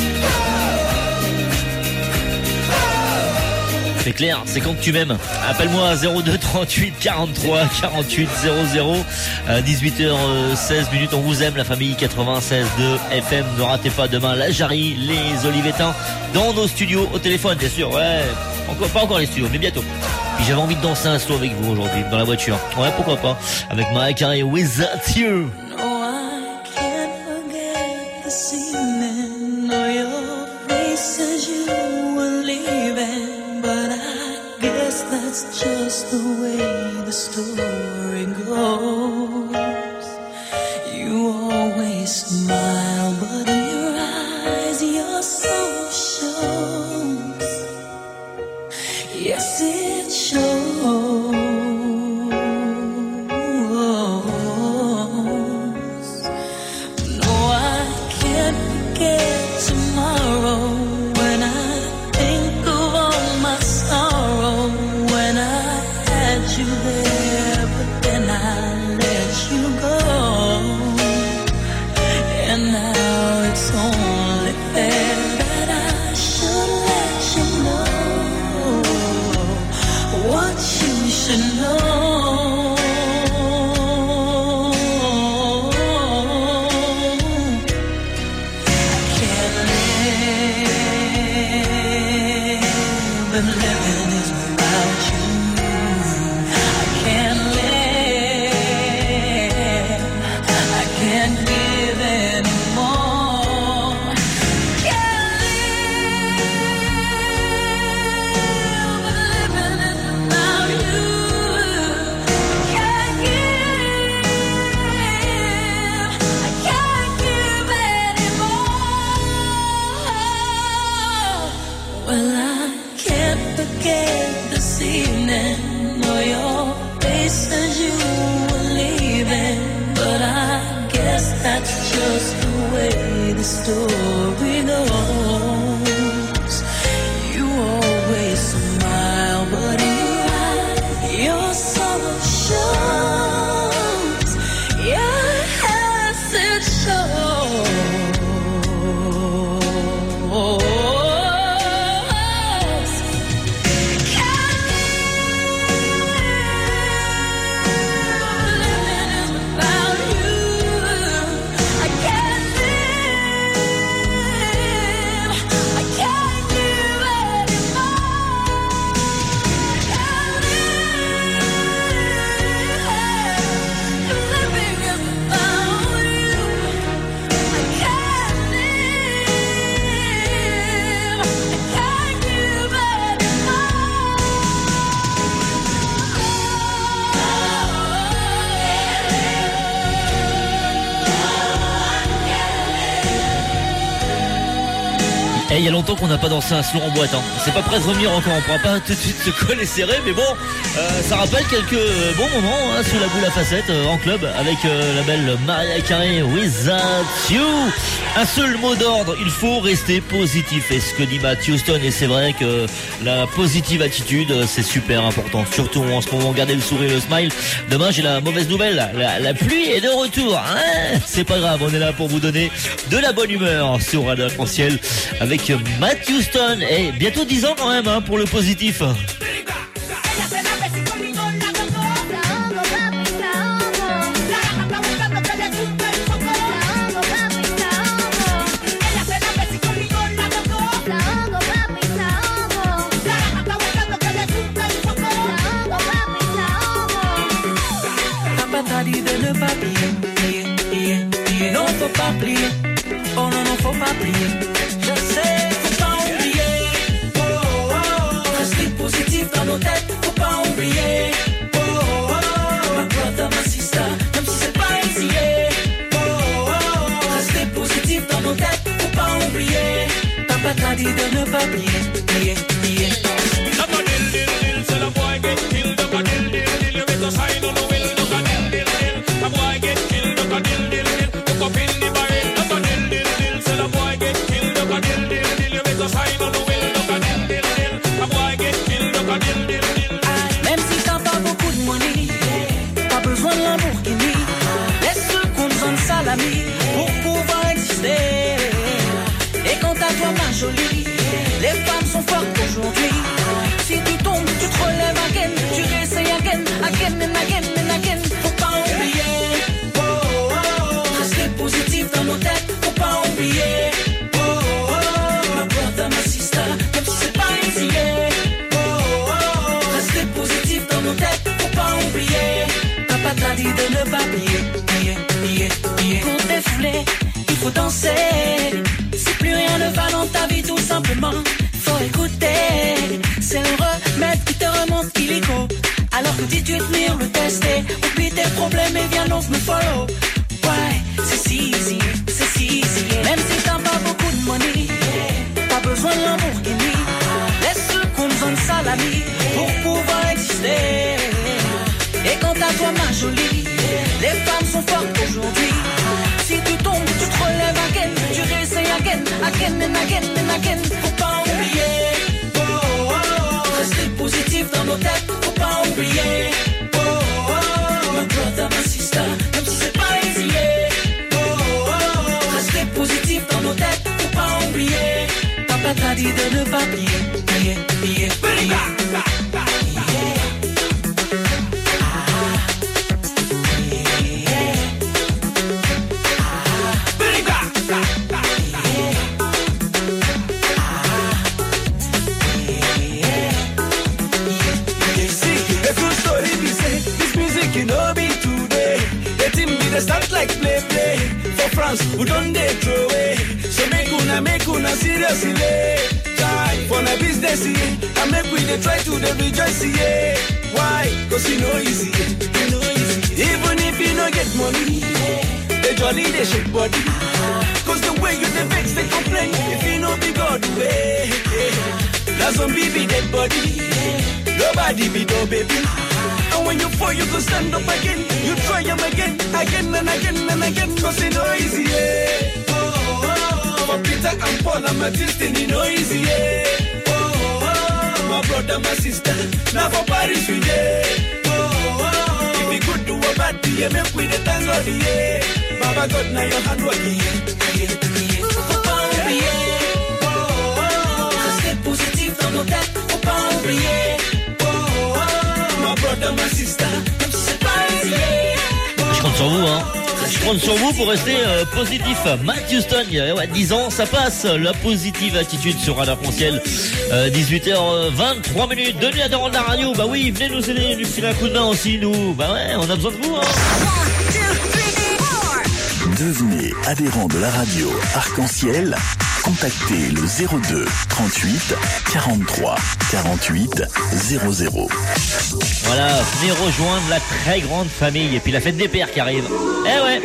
c'est clair, c'est quand tu m'aimes. Appelle-moi à 02 38 43 48 00. 18h16 minutes, on vous aime, la famille 96 de FM. Ne ratez pas demain la Jarry, les Olivetins dans nos studios au téléphone, bien sûr. Ouais, pas encore les studios, mais bientôt. Puis j'avais envie de danser un slow avec vous aujourd'hui dans la voiture. Ouais, pourquoi pas, avec Mariah Carey, Without You. That's just the way the story goes. You always smile, but in your eyes your soul shows. Yes, it shows. No, I can't forget tomorrow when I think of all my sorrow. You there, but then I let you go, and now it's only fair that I should let you know what you should know. I can't live, and living is without you. That's just the way the story goes. You always smile, but in your eyes your sorrow shows. Yes, it shows. Il y a longtemps qu'on n'a pas dansé un slow en boîte, hein. C'est pas prêt de revenir encore, on pourra pas tout de suite se coller serré, mais bon, ça rappelle quelques bons moments hein, sous la boule à facettes en club avec la belle Mariah Carey, Without You. Un seul mot d'ordre, il faut rester positif, et ce que dit Matt Houston, et c'est vrai que la positive attitude c'est super important, surtout en ce moment, gardez le sourire, le smile. Demain j'ai la mauvaise nouvelle, la pluie est de retour, hein, c'est pas grave, on est là pour vous donner de la bonne humeur sur Radio Arc-en-Ciel avec Matt Houston, et bientôt 10 ans quand même hein, pour le positif. Papa dit de ne pas plier, non faut pas plier, oh non non faut pas plier. Je sais, faut pas oublier. Oh, oh, oh. Rester positif dans nos têtes, faut pas oublier. Oh, oh, oh. Ma brother, ma sister, même si c'est pas easy. Oh, oh, oh. Rester positif dans nos têtes, faut pas oublier. Papa t'a dit de ne pas plier. So the boy get killed, duck a dill dill dill. You better sign on the will, duck a dill dill dill. The boy get killed, duck a dill dill dill. Hook up in the barrel, duck a dill dill dill. So the boy get killed, duck a dill dill dill. You better sign on the will, duck a dill dill dill. The boy get killed, duck a dill dill dill. Même si t'as pas beaucoup de money, pas besoin de Lamborghini. Laisse le compte sans salami pour pouvoir exister. Et quant à toi ma jolie, les femmes sont fortes aujourd'hui. Si tu faut danser. Si plus rien ne va dans ta vie, tout simplement, faut écouter. C'est le remède qui te remonte illico. Alors que dis-tu tenir le tester, oublie tes problèmes et viens donc me follow. Ouais, c'est si easy, c'est si easy. Même si t'as pas beaucoup de money, t'as besoin de Lamborghini. Laisse le compte de salami pour pouvoir exister. Et quant à toi ma jolie, les femmes sont fortes aujourd'hui. Si tu tombes, tu te relèves again. Tu réessayes again, again and again and again. Faut pas oublier, oh, oh, oh. Rester positif dans nos têtes, faut pas oublier, oh, oh, oh. My brother, my sister, même si c'est pas easy, oh, oh, oh. Rester positif dans nos têtes, faut pas oublier. Papa t'a dit de ne pas plier, plier, plier, plier. Start like play play for France, who don't they throw away. So make una seriously try for the business yeah. And make we dey try to dey rejoice yeah. Why? Cause you know easy, you know easy. Even if you no get money, they jolly they shake body. Cause the way you dey vex they complain. If you know be God way, that's some baby dead body. Nobody be no baby. And when you fall, you go stand up again. You try them again, again and again and again. Cause it's no easy, yeah. Oh, oh, oh. For Peter and Paul, I'm a destiny, no easy, yeah. Oh, oh, oh. My brother, my sister, now for Paris, we yeah. Oh, oh, oh. If you could do a bad thing, make with the thank God, yeah. Baba God, now your hand working, yeah. Faut pas oublier, oh, oh, oh. Rester positif dans nos têtes, faut pas oublier. Je compte sur vous, hein. Je compte sur vous pour rester positif. Matt Houston, ouais, 10 ans, ça passe. La positive attitude sur Arc-en-Ciel. 18h23 minutes. De nuit à de la radio. Bah oui, venez nous aider, nous filer un coup de main aussi, nous. Bah ouais, on a besoin de vous, hein. Devenez adhérent de la radio Arc-en-Ciel. Contactez le 02 38 43 48 00. Voilà, venez rejoindre la très grande famille. Et puis la fête des pères qui arrive. Eh ouais.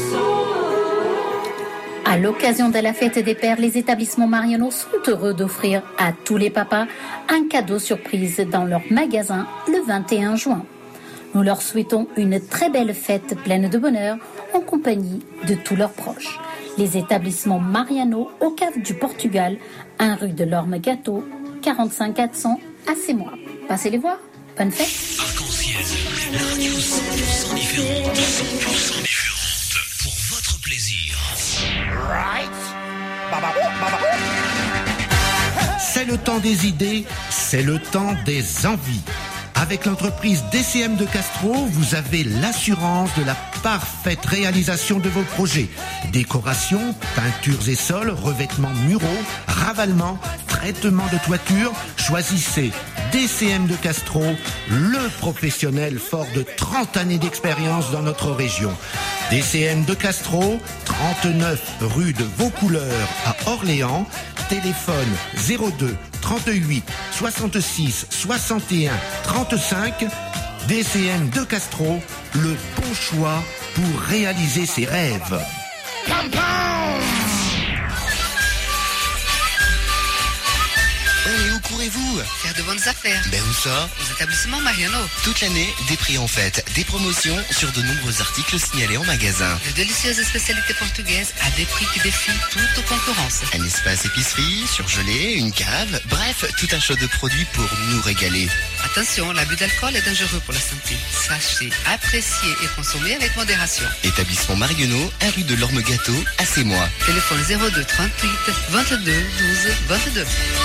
À l'occasion de la fête des pères, les établissements Mariano sont heureux d'offrir à tous les papas un cadeau surprise dans leur magasin le 21 juin. Nous leur souhaitons une très belle fête pleine de bonheur en compagnie de tous leurs proches. Les établissements Mariano au Cave du Portugal, 1 rue de l'Orme Gâteau, 45 400 à Sémois. Passez les voir. Bonne fête. Arc-en-Ciel, la radio 100% différente, 100% différente pour votre plaisir. C'est le temps des idées, c'est le temps des envies. Avec l'entreprise DCM de Castro, vous avez l'assurance de la parfaite réalisation de vos projets. Décoration, peintures et sols, revêtements muraux, ravalement, traitement de toiture. Choisissez DCM de Castro, le professionnel fort de 30 années d'expérience dans notre région. DCM de Castro, 39 rue de Vaucouleurs à Orléans. Téléphone 02 38 66 61 35. DCM de Castro, le bon choix pour réaliser ses rêves. Et où courez-vous? Faire de bonnes affaires. Ben où ça? Aux établissements Mariano. Toute l'année, des prix en fête, des promotions sur de nombreux articles signalés en magasin. De délicieuses spécialités portugaises à des prix qui défient toute concurrence. Un espace épicerie, surgelé, une cave, bref, tout un choix de produits pour nous régaler. Attention, l'abus d'alcool est dangereux pour la santé. Sachez, apprécier et consommer avec modération. Établissement Mariano, 1 rue de l'Orme Gâteau, à Sémois. Téléphone 02 38 22 12 22.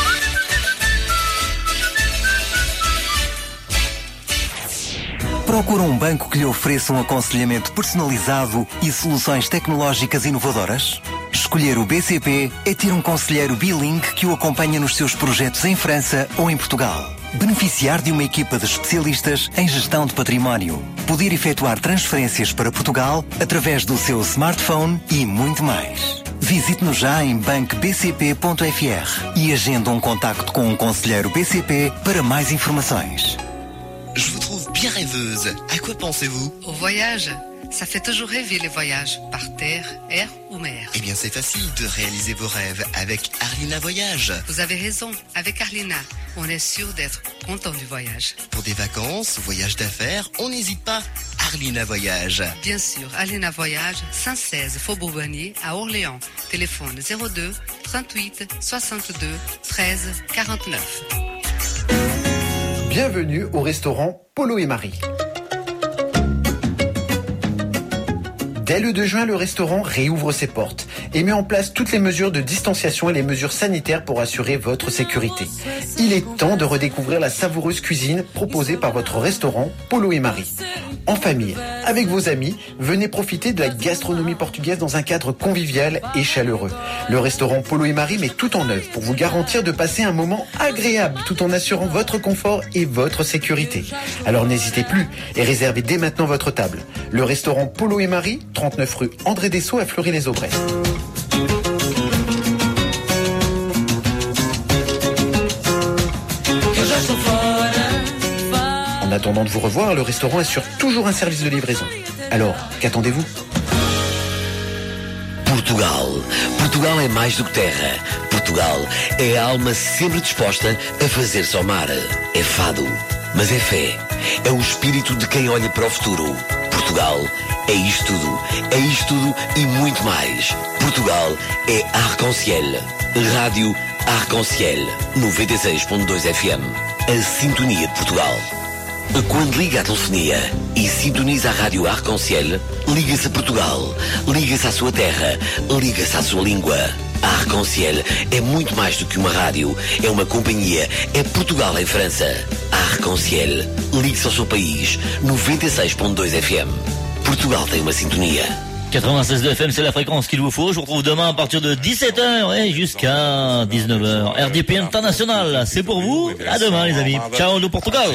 Procura banco que lhe ofereça aconselhamento personalizado e soluções tecnológicas inovadoras? Escolher o BCP é ter conselheiro bilingue que o acompanha nos seus projetos em França ou em Portugal. Beneficiar de uma equipa de especialistas em gestão de património. Poder efetuar transferências para Portugal através do seu smartphone e muito mais. Visite-nos já em bancobcp.fr e agenda contacto com um conselheiro BCP para mais informações. Je vous trouve bien rêveuse. À quoi pensez-vous? Au voyage. Ça fait toujours rêver les voyages, par terre, air ou mer. Eh bien, c'est facile de réaliser vos rêves avec Arlina Voyage. Vous avez raison, avec Arlina, on est sûr d'être content du voyage. Pour des vacances, voyages d'affaires, on n'hésite pas. Arlina Voyage. Bien sûr, Arlina Voyage, 116 Faubourg Bonnier à Orléans. Téléphone 02 38 62 13 49. Bienvenue au restaurant Polo et Marie. Dès le 2 juin, le restaurant réouvre ses portes et met en place toutes les mesures de distanciation et les mesures sanitaires pour assurer votre sécurité. Il est temps de redécouvrir la savoureuse cuisine proposée par votre restaurant Polo et Marie. En famille, avec vos amis, venez profiter de la gastronomie portugaise dans un cadre convivial et chaleureux. Le restaurant Polo et Marie met tout en œuvre pour vous garantir de passer un moment agréable tout en assurant votre confort et votre sécurité. Alors n'hésitez plus et réservez dès maintenant votre table. Le restaurant Polo et Marie, 39 rue André Dessau à Fleury-les-Aubrais. En attendant de vous revoir, le restaurant assure toujours un service de livraison. Alors, qu'attendez-vous? Portugal. Portugal é mais do que terra. Portugal é a alma sempre disposta a fazer somar. É fado, mas é fé. É o espírito de quem olha para o futuro. Portugal é isto tudo. É isto tudo e muito mais. Portugal é Arc-en-Ciel. Rádio Arc-en-Ciel. 96.2 FM. A sintonia de Portugal. Quando liga a telefonia e sintoniza a rádio Arc-en-Ciel, liga-se a Portugal, liga-se à sua terra, liga-se à sua língua. A Arc-en-Ciel é muito mais do que uma rádio, é uma companhia, é Portugal em França. A Arc-en-Ciel, ligue-se ao seu país, 96.2 FM. Portugal tem uma sintonia. 96.2 FM, c'est la fréquence qu'il vous faut. Je vous retrouve demain à partir de 17h et jusqu'à 19h. RDP International, c'est pour vous. À demain les amis. Ciao de Portugal.